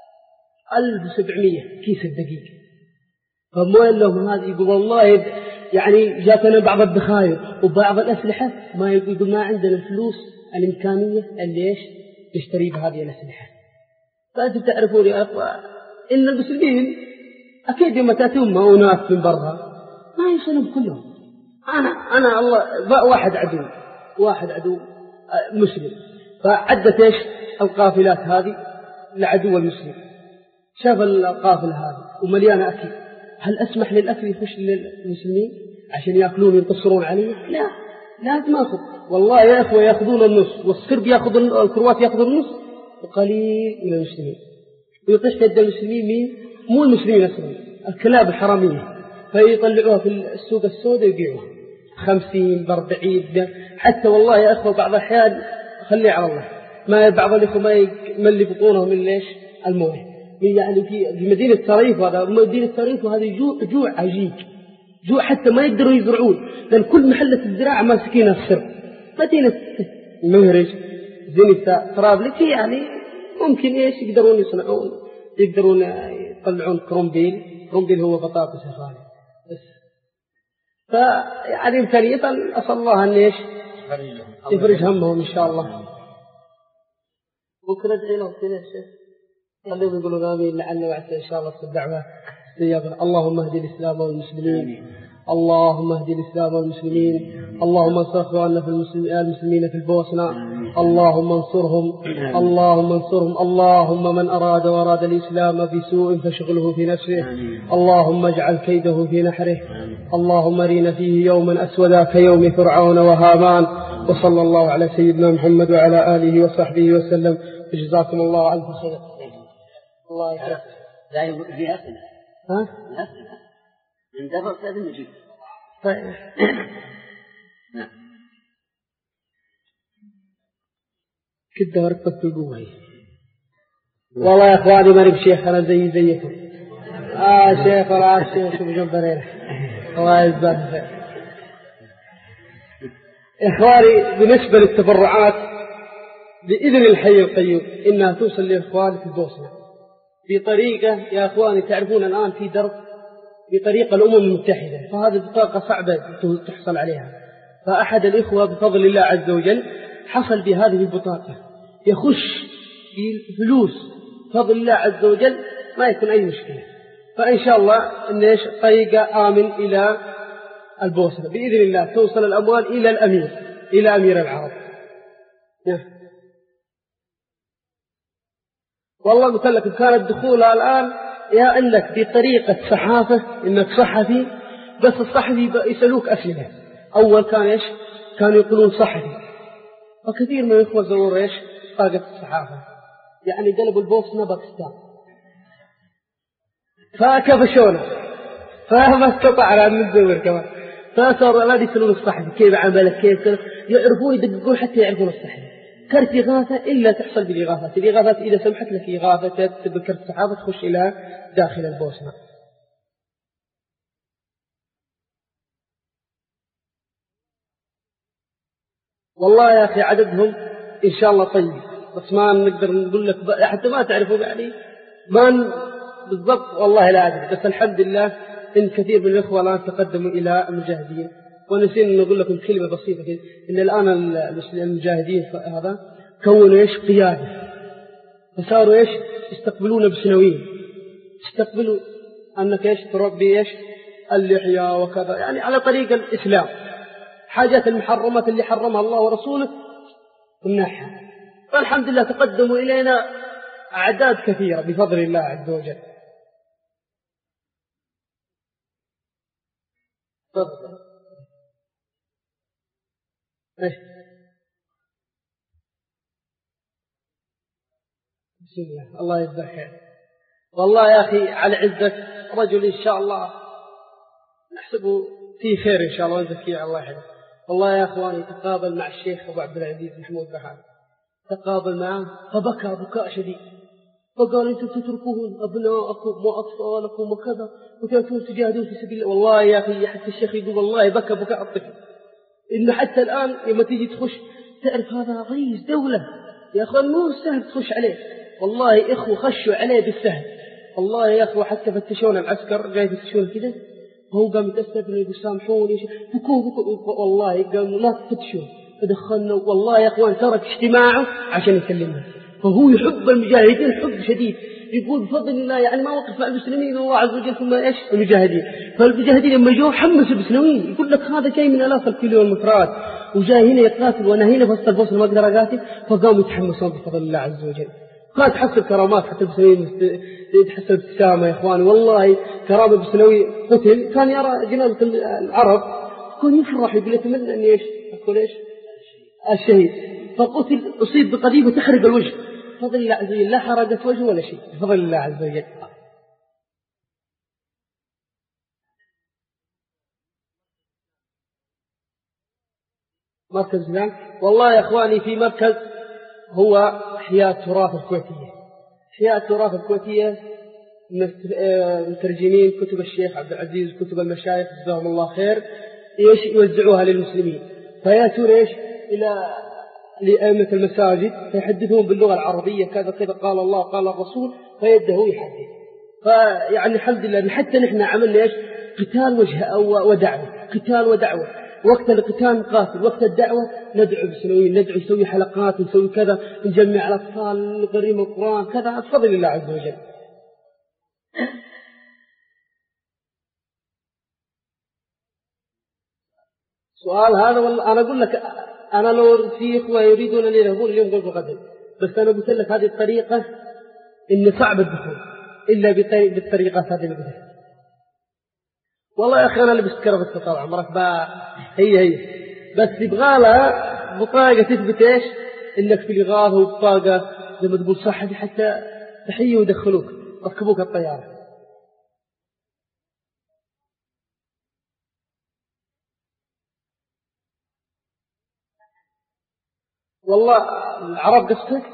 ألف وسبعمائة كيس الدقيق. فما لهم هذه يقول والله يعني جاتنا بعض الذخائر وبعض الأسلحة ما يقول ما عندنا الفلوس الإمكانية اللي إيش نشتري بهذه الأسلحة. فأنتم تعرفون يا أخوة إن المسلمين أكيد يوم تأتون أناس من برا ما يصلون كلهم. أنا أنا الله واحد عدو واحد عدو مسلم، فعدت إيش القافلات هذه لعدو المسلم. شاف القافلة هذه ومليانة أكل، هل أسمح للأكل يخش للمسلمين عشان يأكلون وينتصرون عليه؟ لا، لازم أخذ. والله يا أخوة يأخذون النص، والصرب يأخذ الكروات يأخذون النص وقليل من المسلمين، ويطيش يد المسلمين مين؟ مو المسلمين أصلا، الكلاب الحرامية، فيطلعوها في السوق السوداء ويبيعوها خمسين بأربعين. حتى والله يا أخوة بعض الأحيان خلي على الله ما بعض الإخوة ما يملي بطونهم من ليش المويه. يعني في مدينة طريف، هذا مدينة طريف وهذا جوع جوع عجيب، جوع حتى ما يقدروا يزرعون لأن كل محلة الزراعة ماسكين السر. مدينة مهرج زينة طرابلس يعني ممكن إيش يقدرون يصنعون، يقدرون يطلعون كرومبيل. كرومبيل هو بطاطس يا خالد بس. فيعني إمكانية أسأل الله أن إيش يفرج همهم إن شاء الله. بكرة ادعي لهم كذا الشيخ خليهم يقولوا آمين لعل وعسى إن شاء الله في الدعوة استجابة. اللهم اهدي الإسلام والمسلمين، اللهم اهدي الإسلام والمسلمين، اللهم انصر اخواننا في المسلمين في البوسنة، اللهم انصرهم، اللهم انصرهم. اللهم من أراد وأراد الإسلام بسوء فشغله في نفسه، اللهم اجعل كيده في نحره. اللهم ارنا فيه يوما أسودا كيوم فرعون وهامان. وصلى الله على سيدنا محمد وعلى آله وصحبه وسلم. جزاكم الله ألف خير. الله يكرمك. لا يقول في أسئلة. ها؟ أسئلة. من دبر سيد المجيب. طيب. نعم. كده ورقة القوة. والله يا إخواني ما نبي شيخ أنا زي زيكم. آه شيخ ولا شيخ شو بجنبنا. الله يجزاك خير. إخواني بالنسبة للتبرعات بإذن الحي القيوم إنها توصل لإخواني في البوسنة بطريقة يا أخواني تعرفون الآن في درب بطريقة الأمم المتحدة، فهذه بطاقة صعبة تحصل عليها. فأحد الإخوة بفضل الله عز وجل حصل بهذه البطاقة يخش بالفلوس بفضل الله عز وجل ما يكون أي مشكلة. فإن شاء الله إن طريقة آمن إلى البوسنة بإذن الله توصل الأموال إلى الأمير إلى أمير العرب. والله قلت لك كان الدخول الآن يا أنك بطريقة صحافة إنك صحفي، بس الصحفي يسألوك أسئلة. أول كان إيش كانوا يقولون صحفي، وكثير من الإخوة زوروا إيش طاقة الصحافة، يعني قلبوا البوسنة باكستان فكفشونا فما استطعنا أن نزور كمان. فصار لا يسألون الصحفي كيف عملك كيف يعرفون يدققون حتى يعرفون الصحفي. كرت إغاثة إلا تحصل بالإغاثات. الإغاثات إذا سمحت لك إغاثة بكرت الصحافة تخش إلى داخل البوسنة. والله يا أخي عددهم إن شاء الله طيب، بس ما نقدر نقول لك حتى ما تعرفوا يعني ما بالضبط والله لا أدري. بس الحمد لله إن كثير من الإخوة الآن تقدموا إلى المجاهدين. ونسينا نقول لكم كلمة بسيطة كده إن الآن المجاهدين هذا كونوا إيش قيادة، فصاروا إيش يستقبلون بسنوين، يستقبلوا أنك إيش تربي إيش اللحية وكذا، يعني على طريق الإسلام. حاجات المحرمات اللي حرمها الله ورسوله نمنعها. فالحمد لله تقدموا إلينا أعداد كثيرة بفضل الله عز وجل. تفضل. إيش؟ بسم الله. الله يجزاك خير. والله يا أخي على عزك رجل إن شاء الله نحسبه فيه خير إن شاء الله وزكيه الله يحفظه. والله يا أخواني تقابل مع الشيخ أبو عبد العزيز محمود بحار، تقابل معه فبكى بكاء شديد، فقال أنتم تتركون أبناءكم وأطفالكم وكذا وتأتون تجاهدون في سبيل الله. والله يا أخي حتى الشيخ يقول والله بكى بكاء الطفل. إن حتى الآن لما تيجي تخش تعرف هذا رئيس دولة يا أخوان مو سهل تخش عليه. والله إخوة خشوا عليه بالسهل. والله يا أخوة حتى فتشون العسكر جاي يفتشون كده هو قام يتأسف إنه يقول سامحوني بكوا بكوا والله قام لا تفتشون فدخلنا والله يا أخوان ترك اجتماعه عشان يكلمنا. فهو يحب المجاهدين حب شديد، يقول بفضل الله يعني ما وقف مع المسلمين الله عز وجل ثم ايش المجاهدين. فالمجاهدين لما جو حمسوا المسلمين، يقول لك هذا جاي من آلاف الكيلو والمترات وجاي هنا يقاتل وانا هنا في وسط البوصله ما اقدر اقاتل، فقاموا يتحمسون بفضل الله عز وجل. كانت تحصل كرامات حتى المسلمين تحصل ابتسامه يا اخواني والله. كرامه بسنوي قتل كان يرى جنازه العرب كان يفرح يقول يتمنى اني ايش اقول ايش الشهيد، فقتل اصيب بقضيبه تحرق الوجه بفضل الله عز وجل، لا حرقت وجهه ولا شيء بفضل الله عز وجل. مركز الإسلام والله يا إخواني في مركز هو إحياء التراث الكويتية. إحياء التراث الكويتية مترجمين كتب الشيخ عبد العزيز كتب المشايخ جزاهم الله خير إيش يوزعوها للمسلمين، فيأتون إيش إلى لأئمة المساجد فيحدثون باللغة العربية كذا كذا قال الله قال الرسول فيده يحدث. فيعني الحمد لله حتى نحن عملنا إيش قتال وجه ودعوة، قتال ودعوة. وقت القتال نقاتل، وقت الدعوة ندعو بسنوين، ندعو نسوي حلقات نسوي كذا، نجمع الأطفال نقريهم القرآن كذا بفضل الله عز وجل. سؤال هذا والله أنا أقول لك أنا لو في إخوة يريدون أن يذهبون اليوم قلت غدا، بس أنا قلت لك هذه الطريقة إن صعب الدخول إلا بالطريقة هذه اللي قلتها. والله يا أخي أنا لبست كرفة طال عمرك بقى هي هي بس يبغى لها بطاقة تثبت إيش إنك في الإغاثة وبطاقة زي ما تقول صح حتى تحيي ويدخلوك ركبوك الطيارة. والله العرب قصتك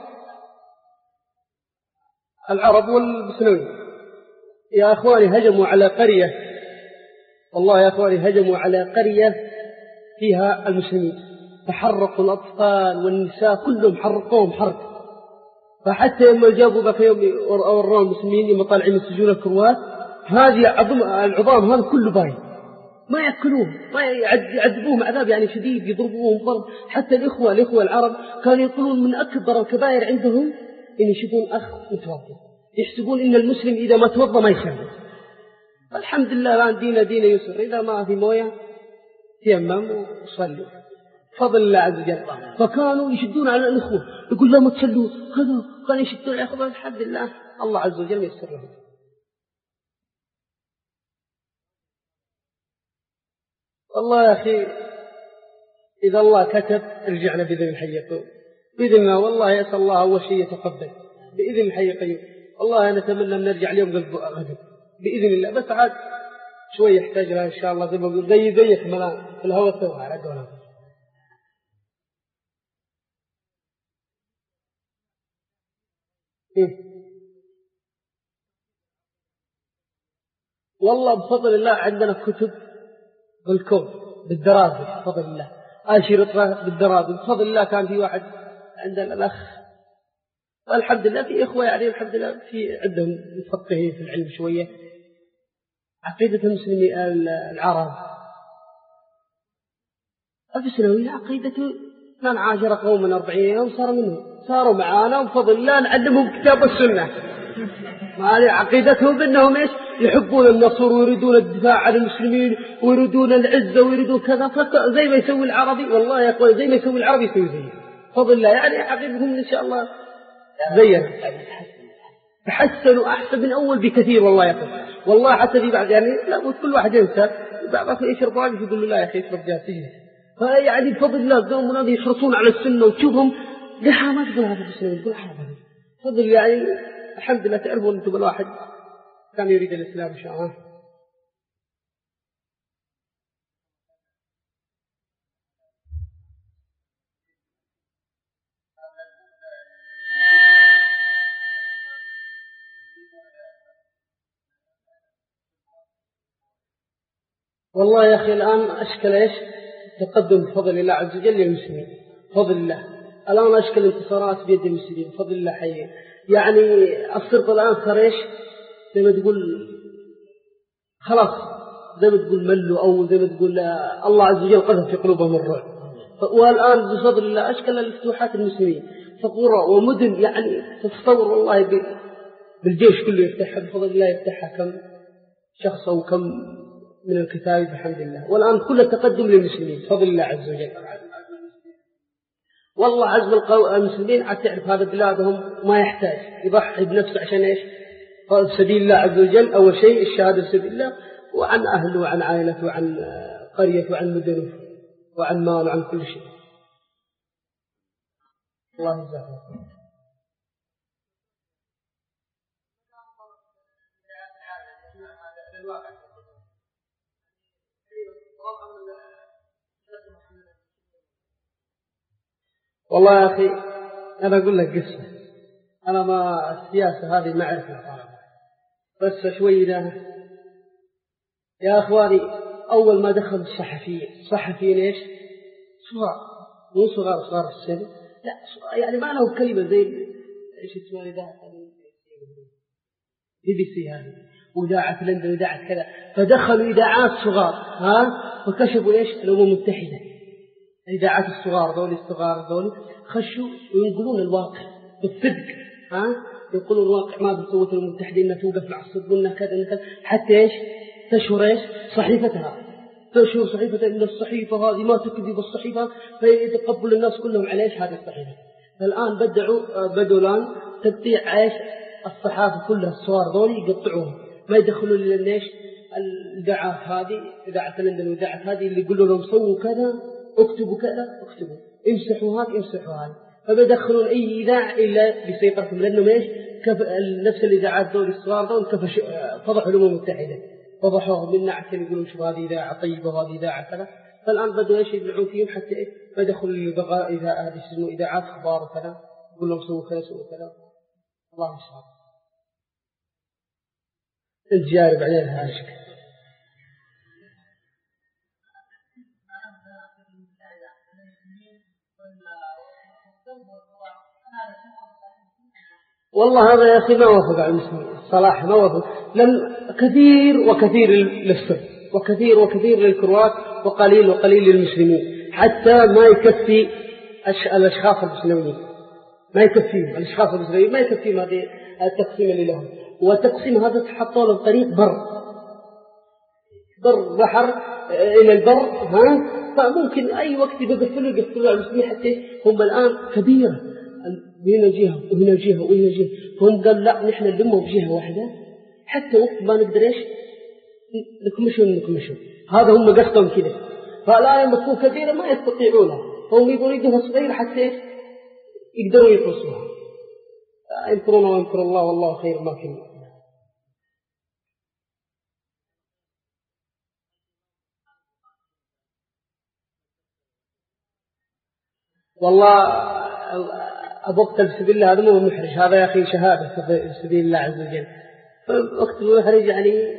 العرب والبسنوي يا أخواني هجموا على قرية، والله يا أخواني هجموا على قرية فيها المسلمين فحرقوا الأطفال والنساء كلهم حرقوهم حرق. فحتى لما جابوا ذاك يوم وراهم المسلمين لما طالعين من سجون الكروات هذه عظم العظام هذا كله باين ما يأكلوه ما يعذبوهم عذاب يعني شديد يضربوهم ضرب. حتى الإخوة الإخوة العرب كانوا يقولون من أكبر الكبائر عندهم إن يشوفون أخ متوضئ، يحسبون إن المسلم إذا ما توضأ ما يخلد. الحمد لله الآن دينا دين يسر، إذا ما في موية تيمم وصلوا فضل الله عز وجل. فكانوا يشدون على الإخوة يقول لا ما تصلوا كذا، كانوا يشدون على الإخوة الحمد لله الله عز وجل يسر لهم. والله يا أخي إذا الله كتب رجعنا بإذن الحي القيوم بإذن الله. والله يسأل الله أول شيء يتقبل بإذن الحي القيوم. والله أنا أتمنى أن نرجع اليوم قلب غدا بإذن الله، بس عاد شوي يحتاج لها إن شاء الله زي ما بقول زي زيك ملا في الهواء سوها على قولهم. والله بفضل الله عندنا كتب بالكون بالدراسة بفضل الله، أشرطة بالدراسة بفضل الله. كان في واحد عندنا الأخ والحمد لله في إخوة يعني الحمد لله في عندهم متفقهين في العلم شوية. عقيدة المسلمين العرب البسنوية عقيدة من عاشر قوما أربعين يوم صار منهم صاروا معانا وبفضل الله نعلمهم كتاب السنة. هذه عقيدتهم بأنهم إيش يحبون النصر ويريدون الدفاع عن المسلمين ويريدون العزة ويريدون كذا زي ما يسوي العربي. والله يا أخوي زي ما يسوي العربي يسوي زيه بفضل الله. يعني عقيدتهم إن شاء الله زينا تحسنوا أحسن من أول بكثير. والله يا أخوي والله حتى في بعض يعني لا كل واحد ينسى بعض أخي يشرب راجل يقول له لا يا أخي يشرب جاء سجن. فيعني بفضل الله قوم منادي يحرصون على السنة وتشوفهم لها ما تقول هذا السنة تقول حرام فضل يعني الحمد لله. تعرفون أنتم الواحد كان يريد الإسلام إن شاء الله. والله يا أخي الآن أشكل إيش تقدم بفضل الله عز وجل للمسلمين بفضل الله. الآن أشكل انتصارات بيد المسلمين بفضل الله حقيقي. يعني الصرف الآن صار إيش زي ما تقول خلاص زي ما تقول ملوا أو زي ما تقول الله عز وجل قذف في قلوبهم الرعب. والآن بفضل الله أشكل الفتوحات المسلمين فقرى ومدن يعني تتصور والله بالجيش كله يفتحها بفضل الله، يفتحها كم شخص أو كم من الكتاب بحمد الله. والآن كل تقدم للمسلمين بفضل الله عز وجل. والله عزم المسلمين عاد تعرف هذا بلادهم ما يحتاج يضحي بنفسه عشان إيش؟ سبيل الله عز وجل. أول شيء الشهادة سبيل الله، وعن أهله وعن عائلته وعن قريته وعن مدنه وعن مال وعن كل شيء. الله يجزاك. والله يا أخي أنا أقول لك قصة. أنا ما السياسة هذه ما أعرفها بس شوي ده يا أخواني. أول ما دخل الصحفيين الصحفيين إيش؟ صغار، مو صغار صغار السن، لا يعني ما له كلمة زي إيش اسمه إذاعة بي بي سي هذه وإذاعة لندن وإذاعة كذا. فدخلوا إذاعات صغار ها وكشفوا إيش؟ الأمم المتحدة. إذاعات الصغار ذولي الصغار ذولي خشوا وينقلون الواقع بالصدق ها يقولون الواقع ما بتسوت الأمم المتحدة إنها توقف مع الصدق وإنها كذا كذا حتى إيش؟ تشهر إيش؟ صحيفتها، تشهر صحيفتها إن الصحيفة هذه ما تكذب الصحيفة، فيتقبل الناس كلهم على إيش؟ هذه الصحيفة. فالآن بدعوا بدوا الآن تقطيع إيش؟ الصحافة كلها الصغار ذولي يقطعوهم، ما يدخلوا إلا إيش؟ الإذاعات هذه إذاعة لندن وإذاعة هذه اللي يقولوا لهم سووا كذا اكتبوا كذا اكتبوا امسحوا هذه امسحوا هذه. فبيدخلون أي إذاعة إلا بسيطرتهم لأنهم إيش؟ كف... نفس الإذاعات دول الصغار دول كفش... فضحوا الأمم المتحدة، فضحوهم من نعت يقولون شوف هذه إذاعة طيبة وهذه إذاعة كذا. فالآن بدوا إيش يدعون فيهم حتى إيه فدخلوا البغاء إذا هذه اسمه إذاعات أخبار وكذا يقول لهم سووا كذا سووا كذا. الله يسعدك. أنت جارب عليها هاشك. والله هذا يا أخي ما وافق على المسلمين صلاح ما وافق. لم كثير وكثير للسر وكثير وكثير للكروات وقليل وقليل للمسلمين حتى ما يكفي الأشخاص المسلمين ما يكفيهم الأشخاص المسلمين ما يكفيهم هذه التقسيم اللي لهم. والتقسيم هذا تحطوا له طريق بر بر بحر إلى البر ها فممكن أي وقت يقفلوا يقفلوا على المسلمين حتى هم الآن كبيرة هنا جهة وهنا جهة وهنا جهة. فهم قال لا نحن نلمهم بجهة واحدة حتى وقت ما نقدر إيش نكمشون نكمشون. هذا هم قصدهم كذا. فالآن لما تكون كبيرة ما يستطيعونها هم يقولوا يدها صغيرة حتى إيش يقدروا يقصوها. يمكرون ويمكر الله والله خير ما كنا. والله أبقتل في سبيل الله هذا مو محرج. هذا يا أخي شهادة في سبيل الله عز وجل. فأقتل محرج يعني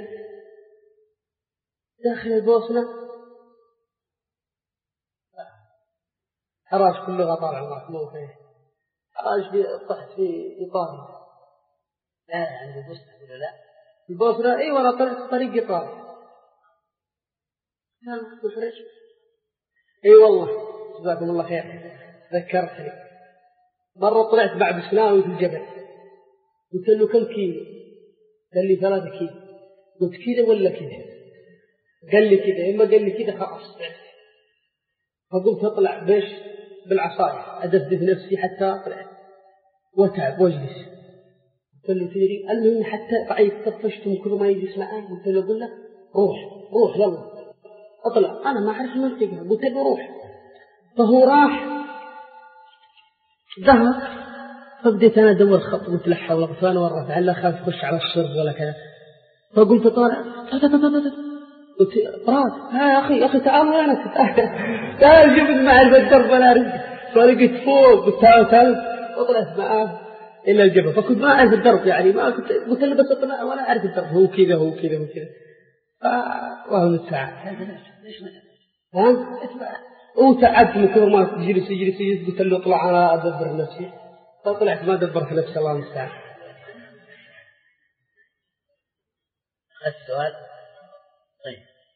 داخل البوسنة حراج كل لغة طالع معك مو فيه حراج في طحت في إيطاليا لا عند البوسنة ولا لا البوسنة أي ولا طريق طريق إيطاليا كان محرج. أي والله جزاكم الله خير ذكرتني مرة طلعت بعد سناوي في الجبل قلت له كم كيلو؟ قال لي ثلاثة كيلو. قلت كذا ولا كذا؟ قال لي كذا. إما قال لي كذا خلاص. فقلت أطلع بيش بالعصاية أدفدف نفسي حتى طلعت وتعب واجلس. قلت له تدري المهم حتى ضعيف طفشت من كل ما يجلس معي. قلت له أقول لك روح روح يلا أطلع أنا ما أعرف المنطقة. قلت له روح. فهو راح ذهب. فبديت أنا أدور خط قلت لا حول ولا قوة إلا بالله فعلا خاف أخش على الصرف ولا كذا. فقلت طالع قلت فراد ها يا أخي يا أخي تعال وينك تعال جبت معي الدرب ولا رزق. فلقيت فوق قلت تعال تعال وطلعت معاه إلى الجبل. فكنت ما أعرف الدرب يعني ما كنت قلت له بس أطلع ولا أعرف الدرب هو كذا هو كذا هو كذا. وهو الساعة ها وتعبت من كثر ما تجلس يجلس يجلس. قلت له اطلع أنا أدبر نفسي. فطلعت ما دبرت نفسي الله المستعان. السؤال طيب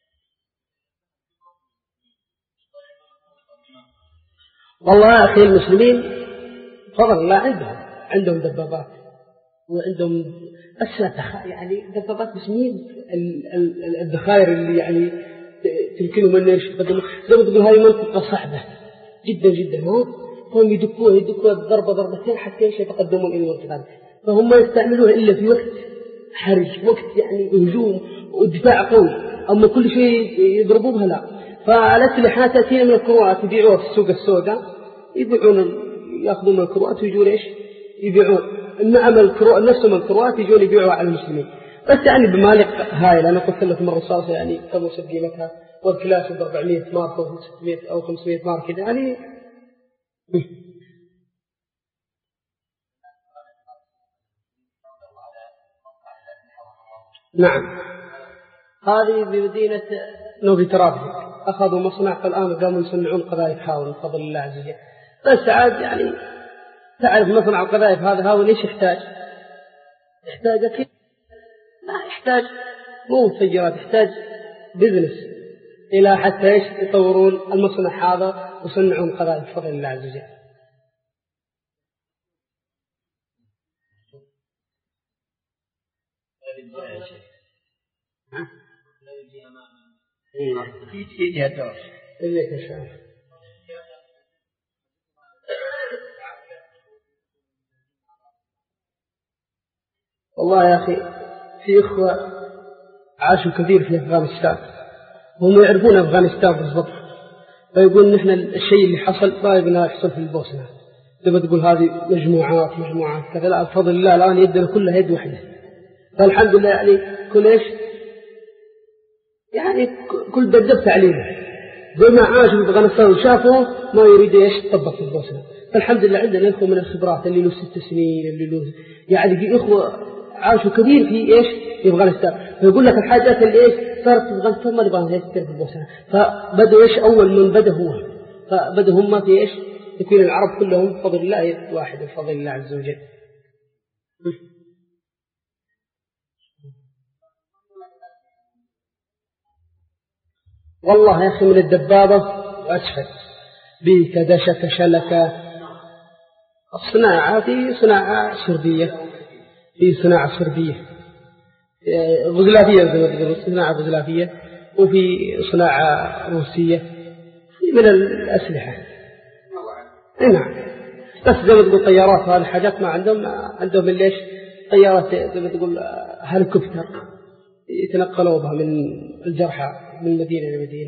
والله يا أخي المسلمين فضل الله عندهم عندهم دبابات وعندهم أسلحة، يعني دبابات مسلمين الذخائر اللي يعني تمكنهم أن يقدموا. زي ما تقول هاي منطقة صعبة جدا جدا، هم يدكوها يدكوها ضربة ضربتين حتى يتقدمون إلى المنطقة، فهم يستعملوها إلا في وقت حرج، وقت يعني هجوم ودفاع قوي، أما كل شيء يضربوها لا. فالأسلحة تأتينا من الكروات يبيعوها في السوق السوداء، يبيعون يأخذون من الكروات ويجون إيش يبيعون النعم الكروات نفسهم الكروات يجون يبيعوها على المسلمين، بس يعني بمالك هائل. أنا قلت لكم مرة صارت يعني كم وصل قيمتها، والكلاس ب أربعمائة مارك أو ستمائة أو خمسمائة مارك كذا يعني. نعم هذه بمدينة نوفي ترابلس أخذوا مصنع، فالآن قاموا يصنعون قذائف هاون بفضل الله عز وجل. بس عاد يعني تعرف مصنع القذائف هذا هاون إيش يحتاج؟ يحتاج أكيد لا يحتاج مو مسجرات، يحتاج بزنس إلى حتى إيش يطورون المصنع هذا ويصنعون قذائف بفضل الله عز وجل. يجي الدور إليك إن شاء الله. والله يا أخي في إخوة عاشوا كثير في أفغانستان، هم يعرفون أفغانستان بالضبط، فيقول نحن الشيء اللي حصل ما يبغى يحصل في البوسنة. لما تقول هذه مجموعات مجموعات كذا، لا بفضل الله الآن يدنا كلها يد واحدة، فالحمد لله يعني كل إيش يعني كل بدبت علينا زي ما عاشوا في أفغانستان وشافوا ما يريد إيش يطبق في البوسنة. فالحمد لله عندنا إخوة من الخبرات اللي له ست سنين اللي له يعني في إخوة عاشوا كثير في إيش في أفغانستان، فيقول لك الحاجات اللي إيش صارت في أفغانستان ما نبغاها تصير في البوسنة. فبدأوا إيش أول من بدأ هو، فبدأوا هم في إيش يكون العرب كلهم بفضل الله يد واحد بفضل الله عز وجل. والله يا أخي من الدبابة وأسفل بيك دشك شلك. الصناعة في صناعة سردية، في صناعة سردية غزلافية زي ما تقول صناعة غزلافية، وفي صناعة روسية من الأسلحة. نعم بس زي ما تقول طيارات هذه الحاجات ما عندهم، عندهم ليش طيارات زي ما تقول هليكوبتر يتنقلوا بها من الجرحى من مدينة إلى مدينة.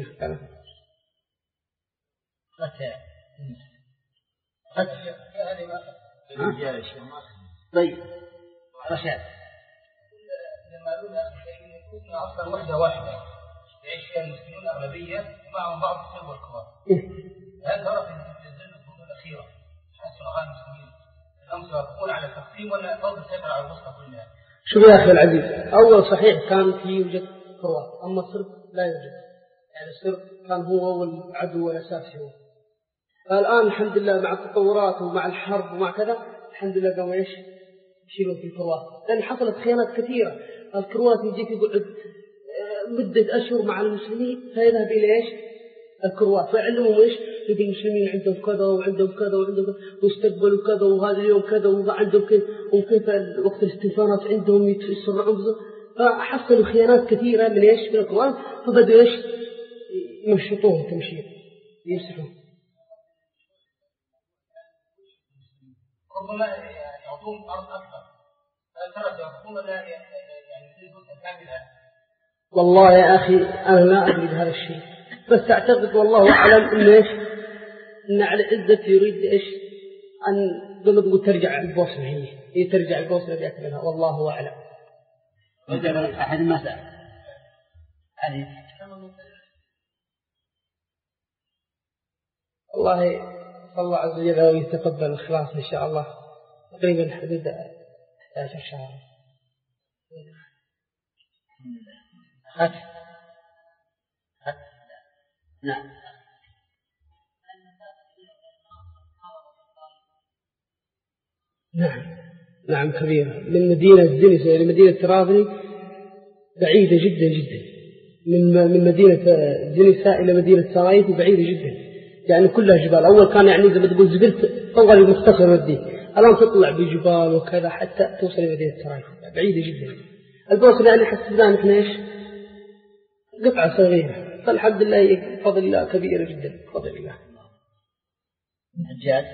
طيب رشاد لما قالوا يكون أصلا وحدة واحدة يعيش فيها المسلمون الأغلبية معهم بعض الصلب والكبار، هل ترى في الظروف الأخيرة حسن أغاني المسلمين الأمر يقول على التقسيم ولا فرض السيطرة على الوسطى كلها؟ شوف يا أخي العزيز، أول صحيح كان في يوجد كروات، أما الصرب لا يوجد، يعني الصرب كان هو أول عدو الأساسي هو. فالآن الحمد لله مع التطورات ومع الحرب ومع كذا الحمد لله قاموا إيش يشيلوا في الكروات، لأن حصلت خيانات كثيرة. الكروات يجيك يقعد مدة أشهر مع المسلمين فيذهب إلى إيش الكروات فيعلمهم إيش يقول المسلمين عندهم كذا وعندهم كذا وعندهم كذا واستقبلوا كذا وهذا اليوم كذا وعندهم كيف وكيف وقت الاستنفارات عندهم يتسرعون، فحصلوا خيانات كثيرة من إيش من الكروات، فبدأوا إيش يمشطوهم تمشيط يمسحون. ربما يعطون أرض أكثر، ترى يعطون لا يعني في جزء كاملة. والله يا أخي أنا لا أدري بهذا الشيء، بس أعتقد والله أعلم إن إيش إن على عزة يريد إيش أن زي ما تقول ترجع البوسنة، هي هي ترجع البوسنة بأكملها، والله أعلم. أحد ما سأل هذه والله صلى الله عز وجل يتقبل الإخلاص إن شاء الله. تقريبا حدود أحد عشر شهر. خط خط نعم. نعم نعم كبيرة، من مدينة زنس إلى مدينة ترابلي بعيدة جدا جدا، من من مدينة زنس إلى مدينة سرايف بعيدة جدا، يعني كلها جبال. أول كان يعني زي ما تقول زبلت طول المختصر وديه، الآن تطلع بجبال وكذا حتى توصل إلى مدينة سرايا بعيدة جدا. البوسنة يعني حسبنا نحن إيش قطعة صغيرة، فالحمد لله بفضل الله كبيرة جدا بفضل الله. الحجاج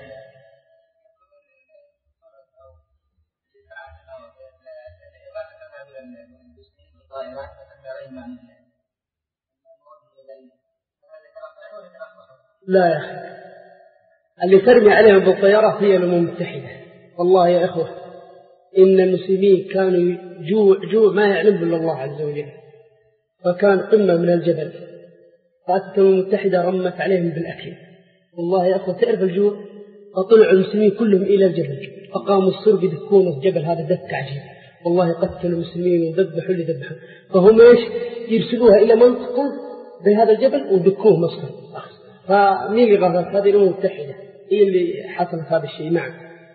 لا يا أخي، اللي ترمي عليهم بالطيارات هي الأمم المتحدة. والله يا إخوة إن المسلمين كانوا جوع جوع ما يعلم بالله الله عز وجل، فكان قمة من الجبل، فأتت الأمم المتحدة رمت عليهم بالأكل. والله يا أخوة تعرف الجوع، فطلعوا المسلمين كلهم إلى الجبل، فقاموا الصرب يدكون الجبل هذا دك عجيب. والله قتلوا المسلمين وذبحوا اللي ذبحوا، فهم إيش يرسلوها إلى منطقة بهذا الجبل ودكوه مصر. فمين اللي غلط؟ هذه الأمم المتحدة هي اللي حصلت هذا الشيء. نعم.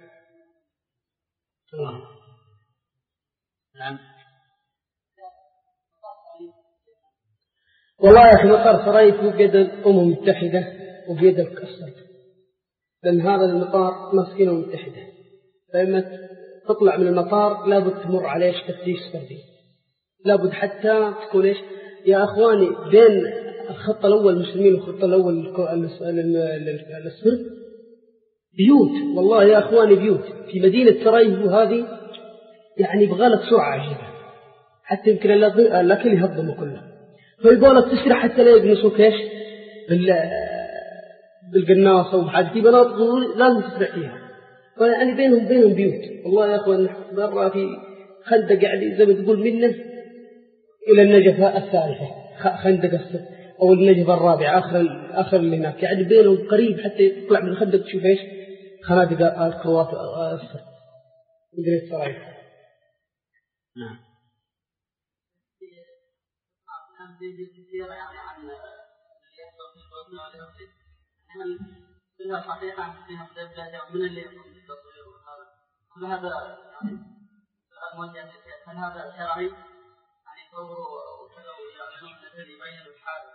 نعم. والله يا أخي مطار سرايا في بيد الأمم المتحدة وبيد القصر، لأن هذا المطار ماسكين الأمم المتحدة، فإما تطلع من المطار لابد تمر عليه تفتيش سردي، لابد حتى تكون إيش يا أخواني بين الخط الأول المسلمين والخط الأول السرب بيوت. والله يا أخواني بيوت في مدينة سرايا وهذه يعني بغالة سرعة عجيبة، حتى يمكن الأكل يهضمه كله، فيبغالك تسرع حتى لا يبنسوك إيش بالقناصة وبحاجة في مناطق لازم تسرع فيها، فيعني بينهم بينهم بيوت. والله يا أخوان مرة في خندق يعني زي ما تقول منه إلى النجفة الثالثة، خندق السر أو النجفة الرابعة آخر آخر اللي هناك، يعني بينهم قريب حتى تطلع من الخندق تشوف إيش خنادق الكروات السر مدينة سرايا. نعم. كلها صحيحة فيها مدبلة ومن اللي يقوم بالتصوير وهذا كل هذا الموجه هل هذا شرعي؟ يعني يصوروا وكذا ويعلنون مثل يبين الحال؟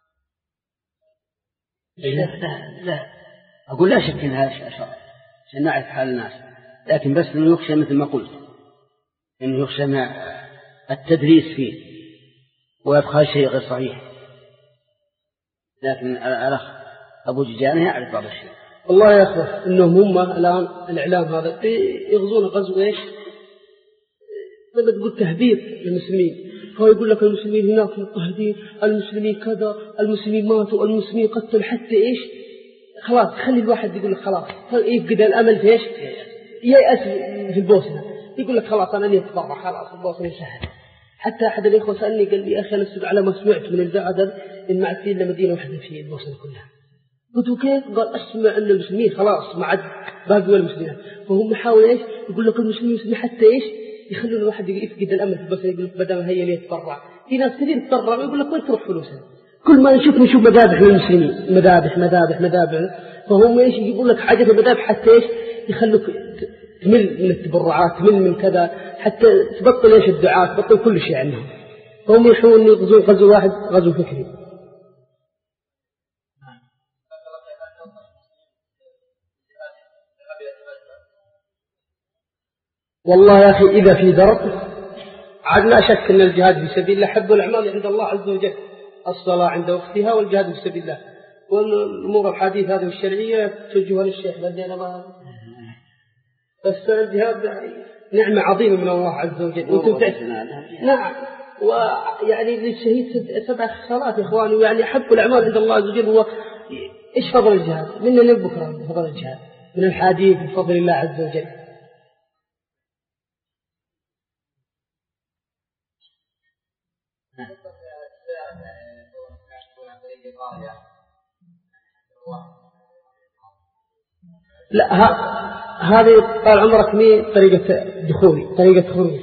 لا لا أقول لا شك إنها شرع عشان نعرف حال الناس، لكن بس إنه يخشى مثل ما قلت إنه يخشى التدريس فيه ويبقى شيء غير صحيح، لكن الأخ أبو جيجانة يعرف بعض الشيء. والله يا أخوة إنهم هم الآن الإعلام هذا يغزون غزو إيش لما تقول تهديد للمسلمين، فهو يقول لك المسلمين هناك مضطهدين، المسلمين كذا، المسلمين ماتوا، المسلمين قتلوا، حتى إيش خلاص خلي الواحد يقول لك خلاص يفقد الأمل في إيش ييأس في البوسنة، يقول لك خلاص أنا لي أتبرع خلاص البوسنة سهل. حتى أحد الإخوة سألني قال لي أخي أنا أسأل على ما سمعت من الزعدد إن ما عاد في إلا مدينة واحدة في البوسنة كلها. قلت كيف؟ قال أسمع أن المسلمين خلاص ما عاد باقي ولا مسلمين، فهم يحاولوا إيش يقول لك المسلمين مسلمين حتى إيش يخلون الواحد يفقد الأمل في البوسنة، يقول لك بدل هي ليه تبرع. في ناس كثير تبرع ويقول لك وين تروح فلوسها؟ كل ما نشوف نشوف مذابح للمسلمين، مذابح مذابح مذابح، فهم إيش يقول لك حاجة المذابح حتى إيش يخلوك تمل من التبرعات، تمل من كذا، حتى تبطل إيش الدعاء، تبطل كل شيء عنهم، فهم يحاولون يغزون غزو واحد غزو فكري. والله يا أخي إذا في درب عاد لا شك أن الجهاد في سبيل الله حب الأعمال عند الله عز وجل، الصلاة عند وقتها والجهاد في سبيل الله، والأمور الحديث هذه الشرعية توجهها للشيخ بدي أنا ما بس الجهاد نعمة عظيمة من الله عز وجل وتنفع. نعم، ويعني للشهيد سبع خصالات يا إخواني، ويعني حب الأعمال عند الله عز وجل هو إيش فضل الجهاد من للبكرة، فضل الجهاد من الحديث بفضل الله عز وجل. لا هذه طال عمرك مي طريقة دخولي، طريقة خروج،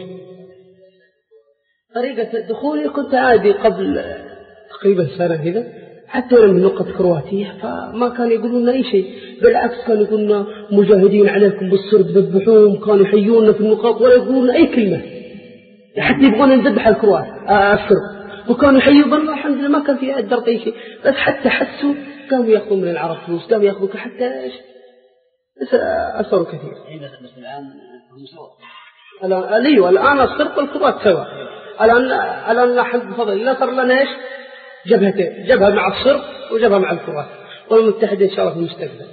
طريقة دخولي كنت عادي قبل تقريبا سنة كذا، حتى من نقطة كرواتية فما كانوا يقولون أي شيء، بالعكس كانوا يقولون مجاهدين عليكم بالسرب ذبحوهم، كانوا يحيونا في النقاط ولا يقولون أي كلمة، حتى يبغون نذبح الكروات السرب، وكانوا يحيوا بالله الحمد لله ما كان في أدرت أي شيء، بس حتى حسوا قاموا يأخذوا من العرب فلوس، قاموا يأخذوا حتى إيش أثروا كثير. بس الآن هم سوا. الآن أيوة الآن الصرف والكرات سوا. الآن الآن الحمد بفضل الله صار لنا إيش جبهتين، جبهة مع الصرف وجبهة مع الكرات، والمتحدة إن شاء الله في المستقبل.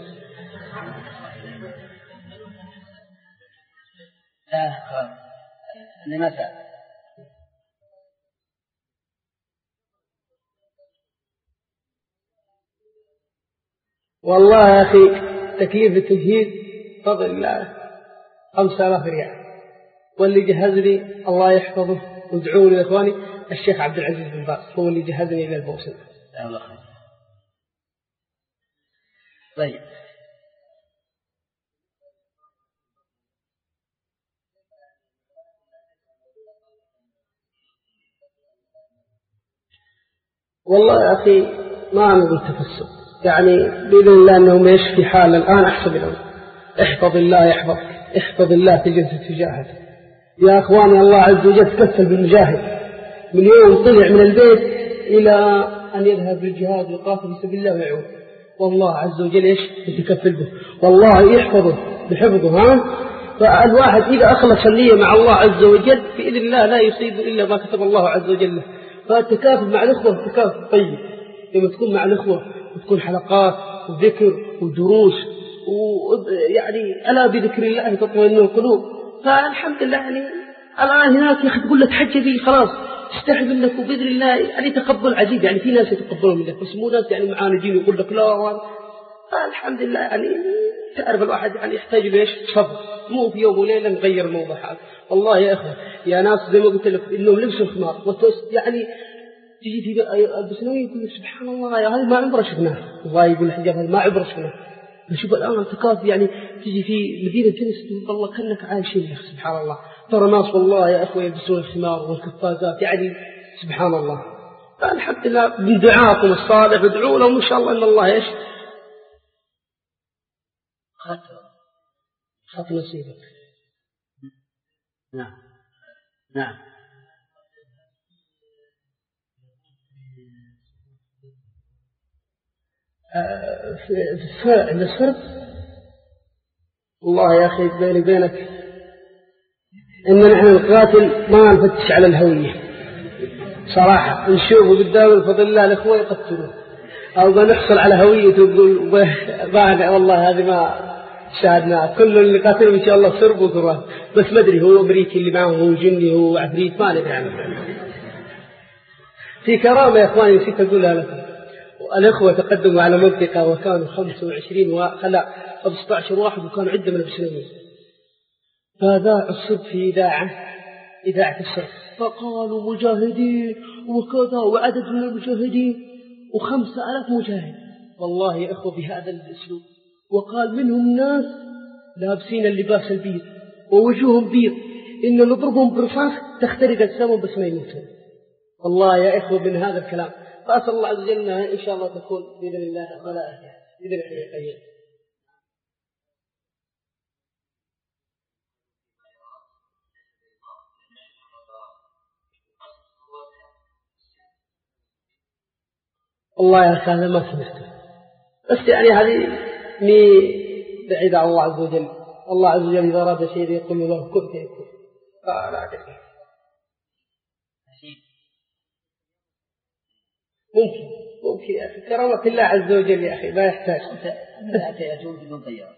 لا لماذا؟ والله يا أخي تكليف التجهيز بفضل الله خمسة آلاف ريال، واللي جهزني الله يحفظه وادعوا لي إخواني الشيخ عبد العزيز بن باز هو اللي جهزني إلى البوسنة. طيب والله يا أخي ما نقول تفسر، يعني بإذن الله أنه مش في حال الآن أحسب الأول. احفظ الله يحفظك، احفظ الله تجد تجاهد يا أخواني. الله عز وجل تكفل بالمجاهد من يوم طلع من البيت إلى أن يذهب للجهاد ويقاتل في سبيل الله ويعود، والله عز وجل إيش يتكفل به، والله يحفظه بحفظه. ها فالواحد إذا أخلص النية مع الله عز وجل بإذن الله لا يصيب إلا ما كتب الله عز وجل له. فالتكافل مع الأخوة تكافل طيب، لما تكون مع الأخوة وتكون حلقات وذكر ودروس ويعني ألا بذكر الله تطمئن القلوب. فالحمد لله يعني الآن هناك يا أخي تقول لك حج بي خلاص استحي منك وبإذن الله يعني تقبل عجيب، يعني في ناس يتقبلون منك بس مو ناس يعني معاندين ويقول لك لا. فالحمد لله يعني تعرف الواحد يعني يحتاج ليش صبر، مو في يوم وليلة نغير الموضوع حال. والله يا أخوة يا ناس زي ما قلت لك إنهم لبسوا الخمار يعني تجي في البسنوية يقول لك سبحان الله يا هذا ما عمره شفناه، الله يقول الحجاب هذا ما عمره شفناه. نشوف الآن التكاف يعني تجي في مدينة تونس والله كأنك عايشين يا أخي سبحان الله. ترى ناس والله يا أخوة يلبسون الخمار والكفازات يعني سبحان الله. فالحمد لله بدعاءكم الصالح ادعوا لهم إن شاء الله إن الله إيش خط نصيبك. نعم نعم عند الصرف والله يا أخي بيني بينك إن نحن نقاتل ما نفتش على الهوية صراحة، نشوفه قدام بفضل الله الأخوة يقتلوه أو بنحصل على هويته ويقول بعد والله هذه ما شاهدنا. كل اللي قاتلوا إن شاء الله صرف وكرات، بس ما أدري هو أمريكي اللي معه هو جني هو عفريت ما ندري عنه. في كرامة يا إخواني نسيت أقولها لكم، الأخوة تقدموا على منطقة وكانوا خمسة وعشرين وخلا خمسة عشر واحد وكانوا عدة من المسلمين، فذاع الصد في إذاعة إذاعة الصرف فقالوا مجاهدين وكذا وعدد من المجاهدين وخمسة آلاف مجاهد. والله يا أخوة بهذا الأسلوب، وقال منهم ناس لابسين اللباس البيض ووجوههم بيض إن نضربهم برصاص تخترق أجسامهم بس ما يموتون. والله يا إخوة من هذا الكلام فأسأل الله عز وجل إن شاء الله تكون بإذن الله ولا بإذن الله. والله يا أخي أنا ما سمعته، بس يعني هذه مي بعيدة عن الله عز وجل. الله عز وجل إذا أراد شيء يقول له كن فيكون، فلا أدري ممكن ممكن يا أخي كرامة الله عز وجل يا أخي ما يحتاج أنت يأتون بدون طيارة.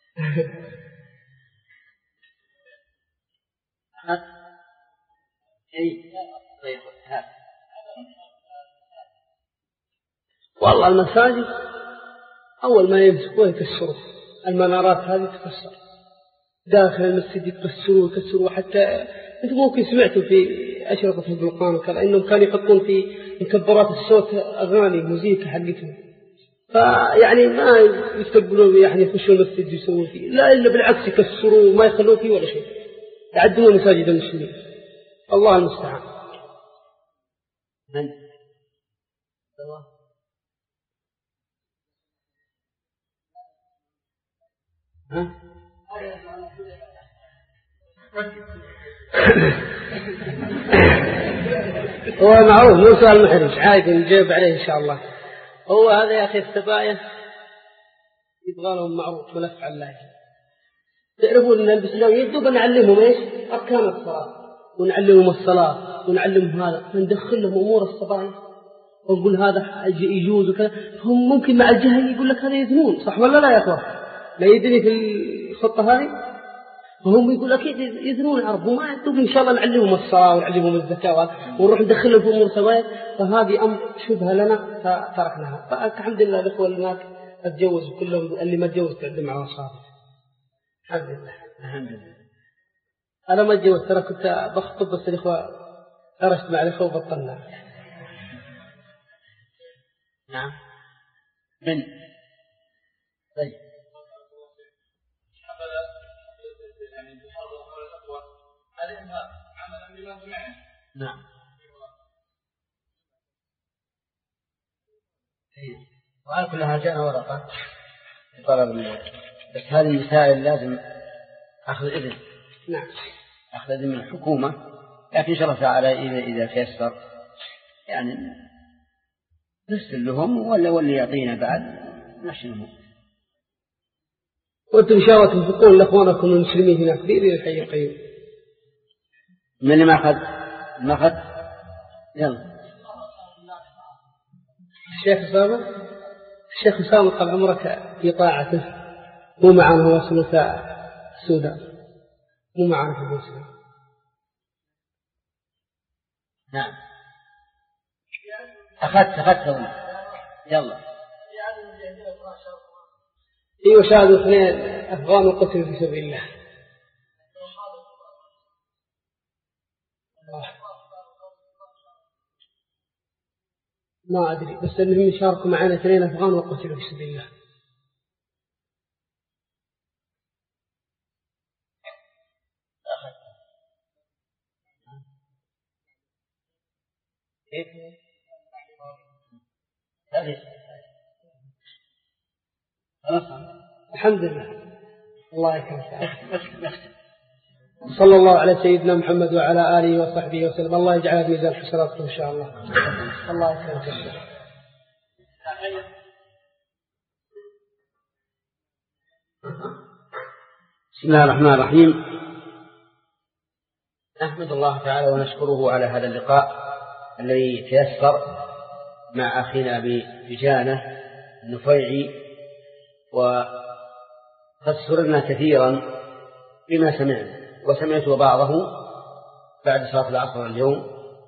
والله المساجد أول ما يمسكوها يكسروا المنارات هذه تكسر داخل المسجد يكسروا يكسروا حتى أنتم ممكن سمعتوا في أشرطة البلقان وكذا إنهم كانوا يحطون في مكبرات الصوت أغاني موسيقى حقتهم، فيعني ما يستقبلون يعني يخشوا المسجد يسوون فيه لا إلا بالعكس يكسروا وما يخلون فيه ولا شيء، يعدون مساجد المسلمين. الله المستعان. من ها هو معروف موسى المحرج عادي نجيب عليه إن شاء الله. هو هذا يا أخي السبايا يبغى لهم معروف ملف على الله. تعرفون أن الإسلام يجب أن نعلمهم إيش أركان الصلاة ونعلمهم الصلاة ونعلمهم هذا، وندخل لهم أمور الصبايا ونقول هذا يجوز وكذا. هم ممكن مع الجهل يقول لك هذا يزنون، صح ولا لا يا أخوان؟ لا يدري في الخطة هذه، فهم يقول أكيد يزنون عرب وما يعطوك. إن شاء الله نعلمهم الصلاة ونعلمهم الزكاة ونروح ندخلهم في أمور سبايا، فهذه أمر شبه لنا فتركناها. فالحمد لله الإخوة اللي هناك اتجوزوا كلهم، اللي ما تجوز تعدم على صاحبه. الحمد لله. الحمد لله. أنا ما اتجوزت، ترى كنت بخطب بس الإخوة خرجت مع الإخوة وبطلنا. نعم. من طيب. نعم. وعلى كل حال جاءنا ورقة طلب الموت، بس هذه المسائل لازم أخذ إذن. نعم. أخذ إذن من الحكومة، لكن إن شاء الله تعالى إذا إذا تيسر يعني نرسل لهم ولا واللي يعطينا بعد نشنهم. وأنتم إن شاء الله تنفقون لأخوانكم المسلمين هناك بإذن الحي القيوم. من اللي ما أخذ ما أخذ يلا. الشيخ أسامة الشيخ أسامة قال عمرك في طاعته، مو معنا هو سلوك السودان، مو معنا في الإسلام. نعم. أخذت أخذت يلا. ايوه شاهدوا اثنين افغان وقتلوا في سبيل الله. ما ادري بس انهم شاركوا معنا اثنين افغان وقتلوا في سبيل الله. الحمد لله. الله يكرمك. صلى الله على سيدنا محمد وعلى آله وصحبه وسلم. الله يجعل ميزان حسناتكم إن شاء الله. الله يكرمك. بسم الله الرحمن الرحيم. نحمد الله تعالى ونشكره على هذا اللقاء الذي تيسر مع أخينا بجانة النفيعي، وقد سررنا كثيرا بما سمعنا، وسمعت بعضه بعد صلاة العصر اليوم،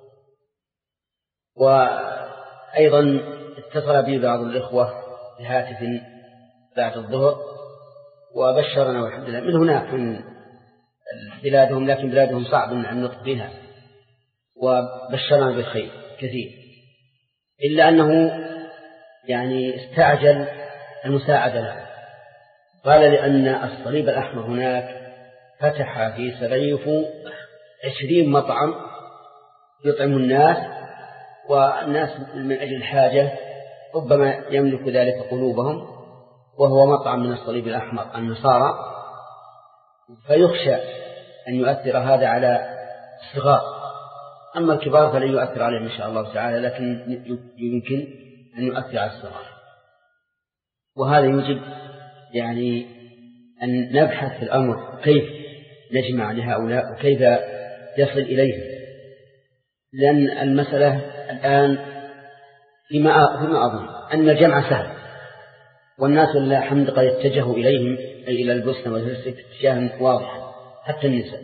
وأيضا اتصل بي بعض الإخوة بهاتف بعد الظهر وبشرنا والحمد لله من هناك من بلادهم، لكن بلادهم صعب النطق بها، وبشرنا بالخير كثير، إلا أنه يعني استعجل المساعدة له. قال لأن الصليب الأحمر هناك فتح في سريف عشرين مطعم يطعم الناس، والناس من أجل الحاجة ربما يملك ذلك قلوبهم، وهو مطعم من الصليب الأحمر النصارى، فيخشى أن يؤثر هذا على الصغار. أما الكبار فلن يؤثر عليهم إن شاء الله تعالى، لكن يمكن أن يؤثر على الصغار. وهذا يجب يعني أن نبحث في الأمر كيف نجمع لهؤلاء وكيف يصل إليهم، لأن المسألة الآن فيما فيما أظن أن الجمع سهل، والناس لله الحمد قد اتجهوا إليهم أي إلى البوسنة والهرسك اتجاه واضح حتى النساء،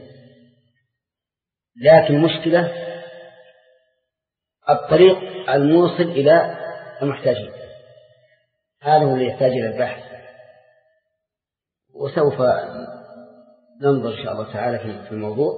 لكن المشكلة الطريق الموصل إلى المحتاجين، هذا هو اللي يحتاج إلى البحث، وسوف ننظر إن شاء الله تعالى في الموضوع.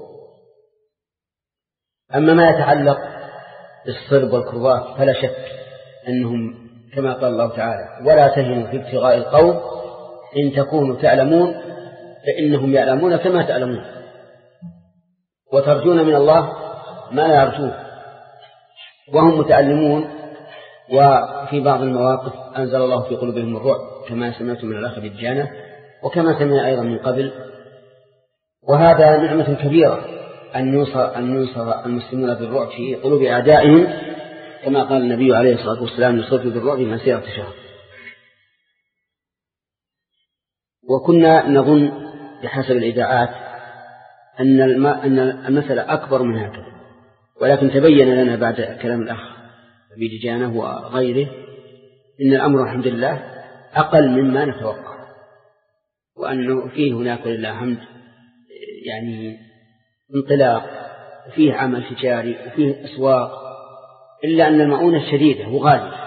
أما ما يتعلق بالصلب والكربات فلا شك أنهم كما قال الله تعالى: ولا تهنوا في ابتغاء القوم إن تكونوا تعلمون فإنهم يعلمون كما تعلمون، وترجون من الله ما لا يرجون، وهم متعلمون. وفي بعض المواقف أنزل الله في قلوبهم الرعب كما سمعت من الأخ بالجانة، وكما سمع أيضا من قبل. وهذا نعمة كبيرة أن ينصر, أن ينصر المسلمون بالرعب في قلوب أعدائهم، كما قال النبي عليه الصلاة والسلام يصف بالرعب مسيرة شهر. وكنا نظن بحسب الإذاعات أن أن المسألة أكبر من هكذا، ولكن تبين لنا بعد كلام الأخ أبي دجانة وغيره إن الأمر الحمد لله أقل مما نتوقع، وأنه فيه هناك لله الحمد يعني انطلاق، وفيه عمل تجاري، وفيه أسواق، إلا أن المؤونة شديدة وغالية.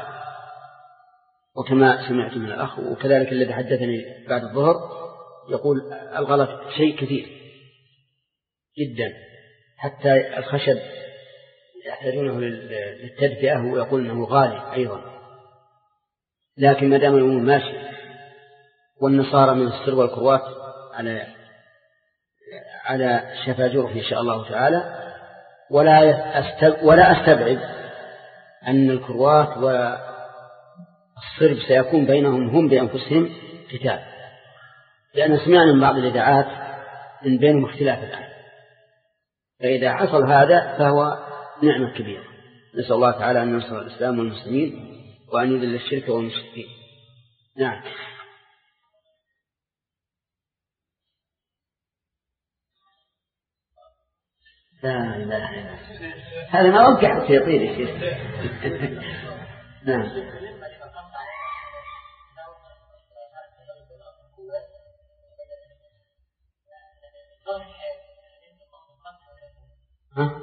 وكما سمعت من الأخ وكذلك الذي حدثني بعد الظهر يقول الغلط شيء كثير جدا، حتى الخشب يحتاجونه للتدفئة ويقول أنه غالي أيضا. لكن ما دام الأمور ماشي والنصارى من السر والكروات على على شفا جرف إن شاء الله تعالى، ولا أستب ولا أستبعد أن الكروات والصرب سيكون بينهم هم بأنفسهم قتال، لأن سمعنا من بعض الإذاعات إن بينهم اختلاف الآن. فإذا حصل هذا فهو نعمة كبيرة. نسأل الله تعالى أن ينصر الإسلام والمسلمين وأن يذل الشرك والمشركين. نعم. لا لا هذا ما وقع في يطير الشيء. نعم. ها؟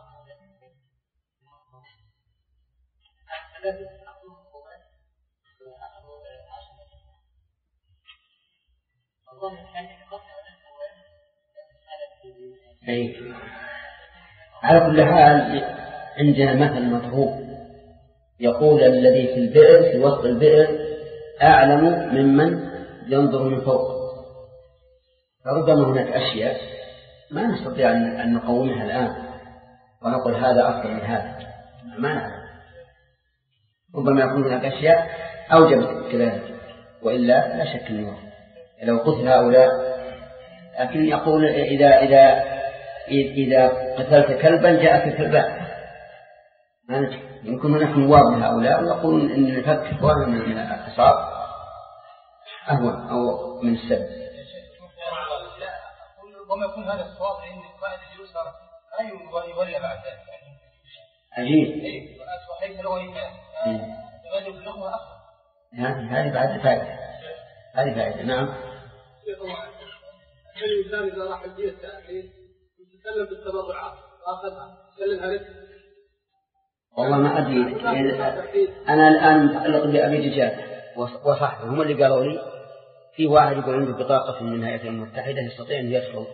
أي على كل حال عندنا مثل مضروب يقول الذي في البئر في وسط البئر أعلم ممن ينظر من فوق. فربما هناك أشياء ما نستطيع أن نقومها الآن ونقول هذا أفضل من هذا، ما نعلم. ربما يكون هناك أشياء أوجبت كذلك، وإلا لا شك أنه لو قتل هؤلاء. لكن يقول إذا إذا إذا قتلت كلبا جاءك كلبان، يمكن نحن نواب هؤلاء ويقولون إن نفك إخواننا من الأعصاب أهون أو من السبب. ربما يكون هذا الصواب لأن قائد الجيوش لا يولى بعد ذلك. عجيب. ليس له إيمان. لماذا يبلغه أخر؟ هذه بعد فائدة. هذه فائدة. نعم. هل الإنسان إذا راح الجيش التأخير يتكلم بالتبرعات آخذها يسلمها لك؟ والله ما أدري. أنا الآن متعلق بأبي دجاج وصحبه هم اللي قالوا لي في واحد يقول عنده بطاقة من الولايات المتحدة يستطيع أن يدخل.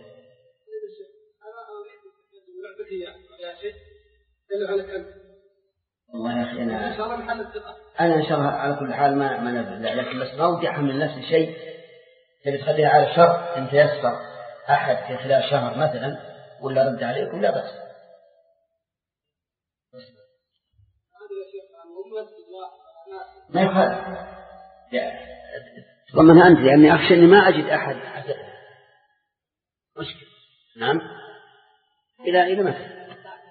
والله يا أخي أنا أنا إن شاء الله على كل حال ما ما ندري، لكن بس ما ودي أحمل نفسي شيء تبي تخليها على شر أن تيسر أحد في خلال شهر مثلا ولا رد عليكم لا بأس. ما يخالف ضمنها أنت، لأني أخشى أني ما أجد أحد حسب مشكلة. نعم. إلى إلى متى؟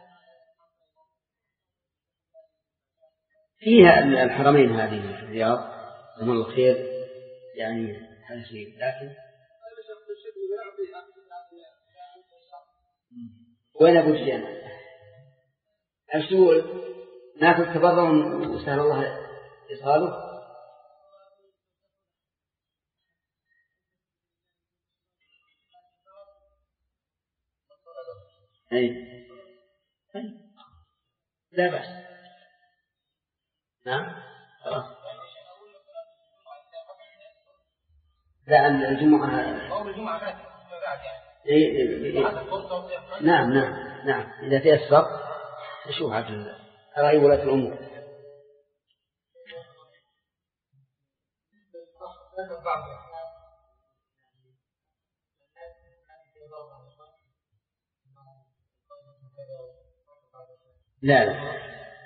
فيها الحرمين هذه في الرياض هم الخير يعني هذا شيء، لكن وين أبو جيانا السؤال ناخذ تبرع وسهل الله إصاله. أي لا بأس. نعم خلاص. لا الجمعة نعم نعم نعم إذا تيسر نشوف على رأي ولاة الأمور. لا لا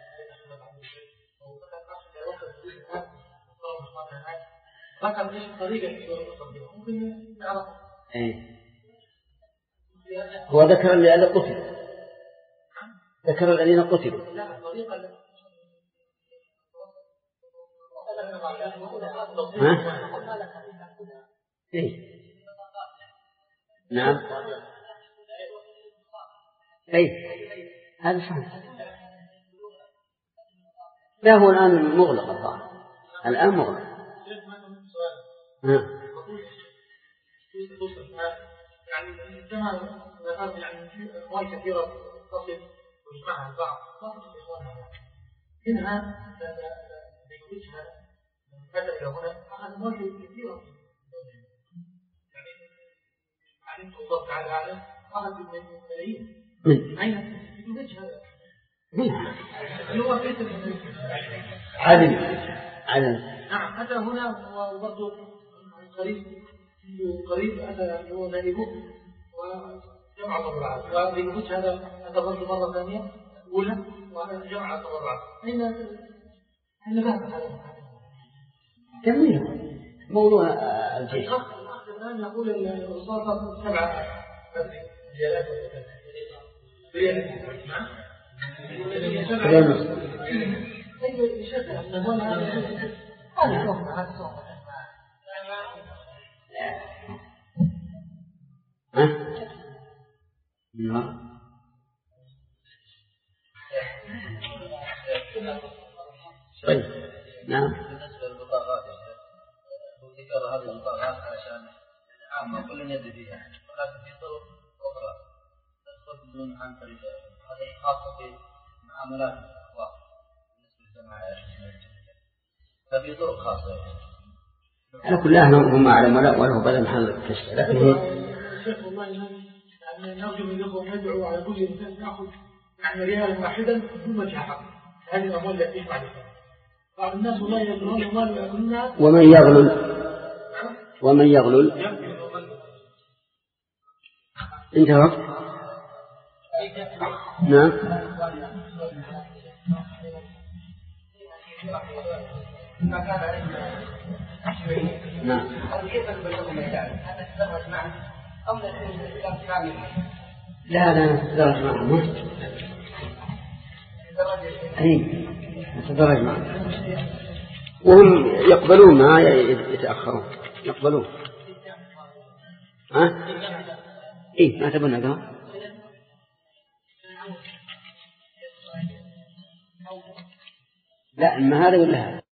ايه هو ذكر الذين قتلوا ذكر الذين قتلوا ها؟ إيه؟ نعم. أي هذا صحيح. لا هو الآن مغلق الظاهر، الآن مغلق. ها. يعني كما ذكرت يعني أموال كثيرة تصل ويجمعها البعض تصل إخوانها منها ليوجدها من بدأ إلى هنا أخذ أموال كثيرة يعني علمت الله تعالى أعلم أخذ بالملايين أين يوجدها هو كيف عدل عدل. نعم أتى هنا وبرضه قريب قريب أتى هو نائبه وجمع تبرعات وليوجد هذا هذا برضه مرة ثانية أولى وهذا جمع تبرعات أين أين ذهب هذا؟ جميل موضوع الجيش. الآن يقول الرصاصة سبعة ريالات ريال ريال ونص. أي شيء هذا صوم هذا صوم ها؟ نعم. طيب. نعم. بالنسبة للبطاقات ذكر هذه البطاقات علشان عامة كل يد فيها، ولكن في طرق أخرى تدخل عن طريق هذه خاصة في معاملات الأخوات بالنسبة للجماعة ففي طرق خاصة. على كل أهل هم أعلم ولا وله بدل محل كشف، لكن هي الشيخ والله يعني نرجو من الأخوة يدعو على كل إنسان يأخذ يعني ريالا واحدا بدون وجه حق هذه الأموال التي يجمع لها. بعض الناس لا يدرون أموال يأكلونها. ومن يغلل ومن يغلل انتهى وقت. نعم. نعم. لا لا نتدرج معهم. أي نتدرج معهم وهم يقبلون ما يتأخرون يقبلون. ها؟ إيه ما تبون نقرأ؟ لا ما هذا ولا هذا.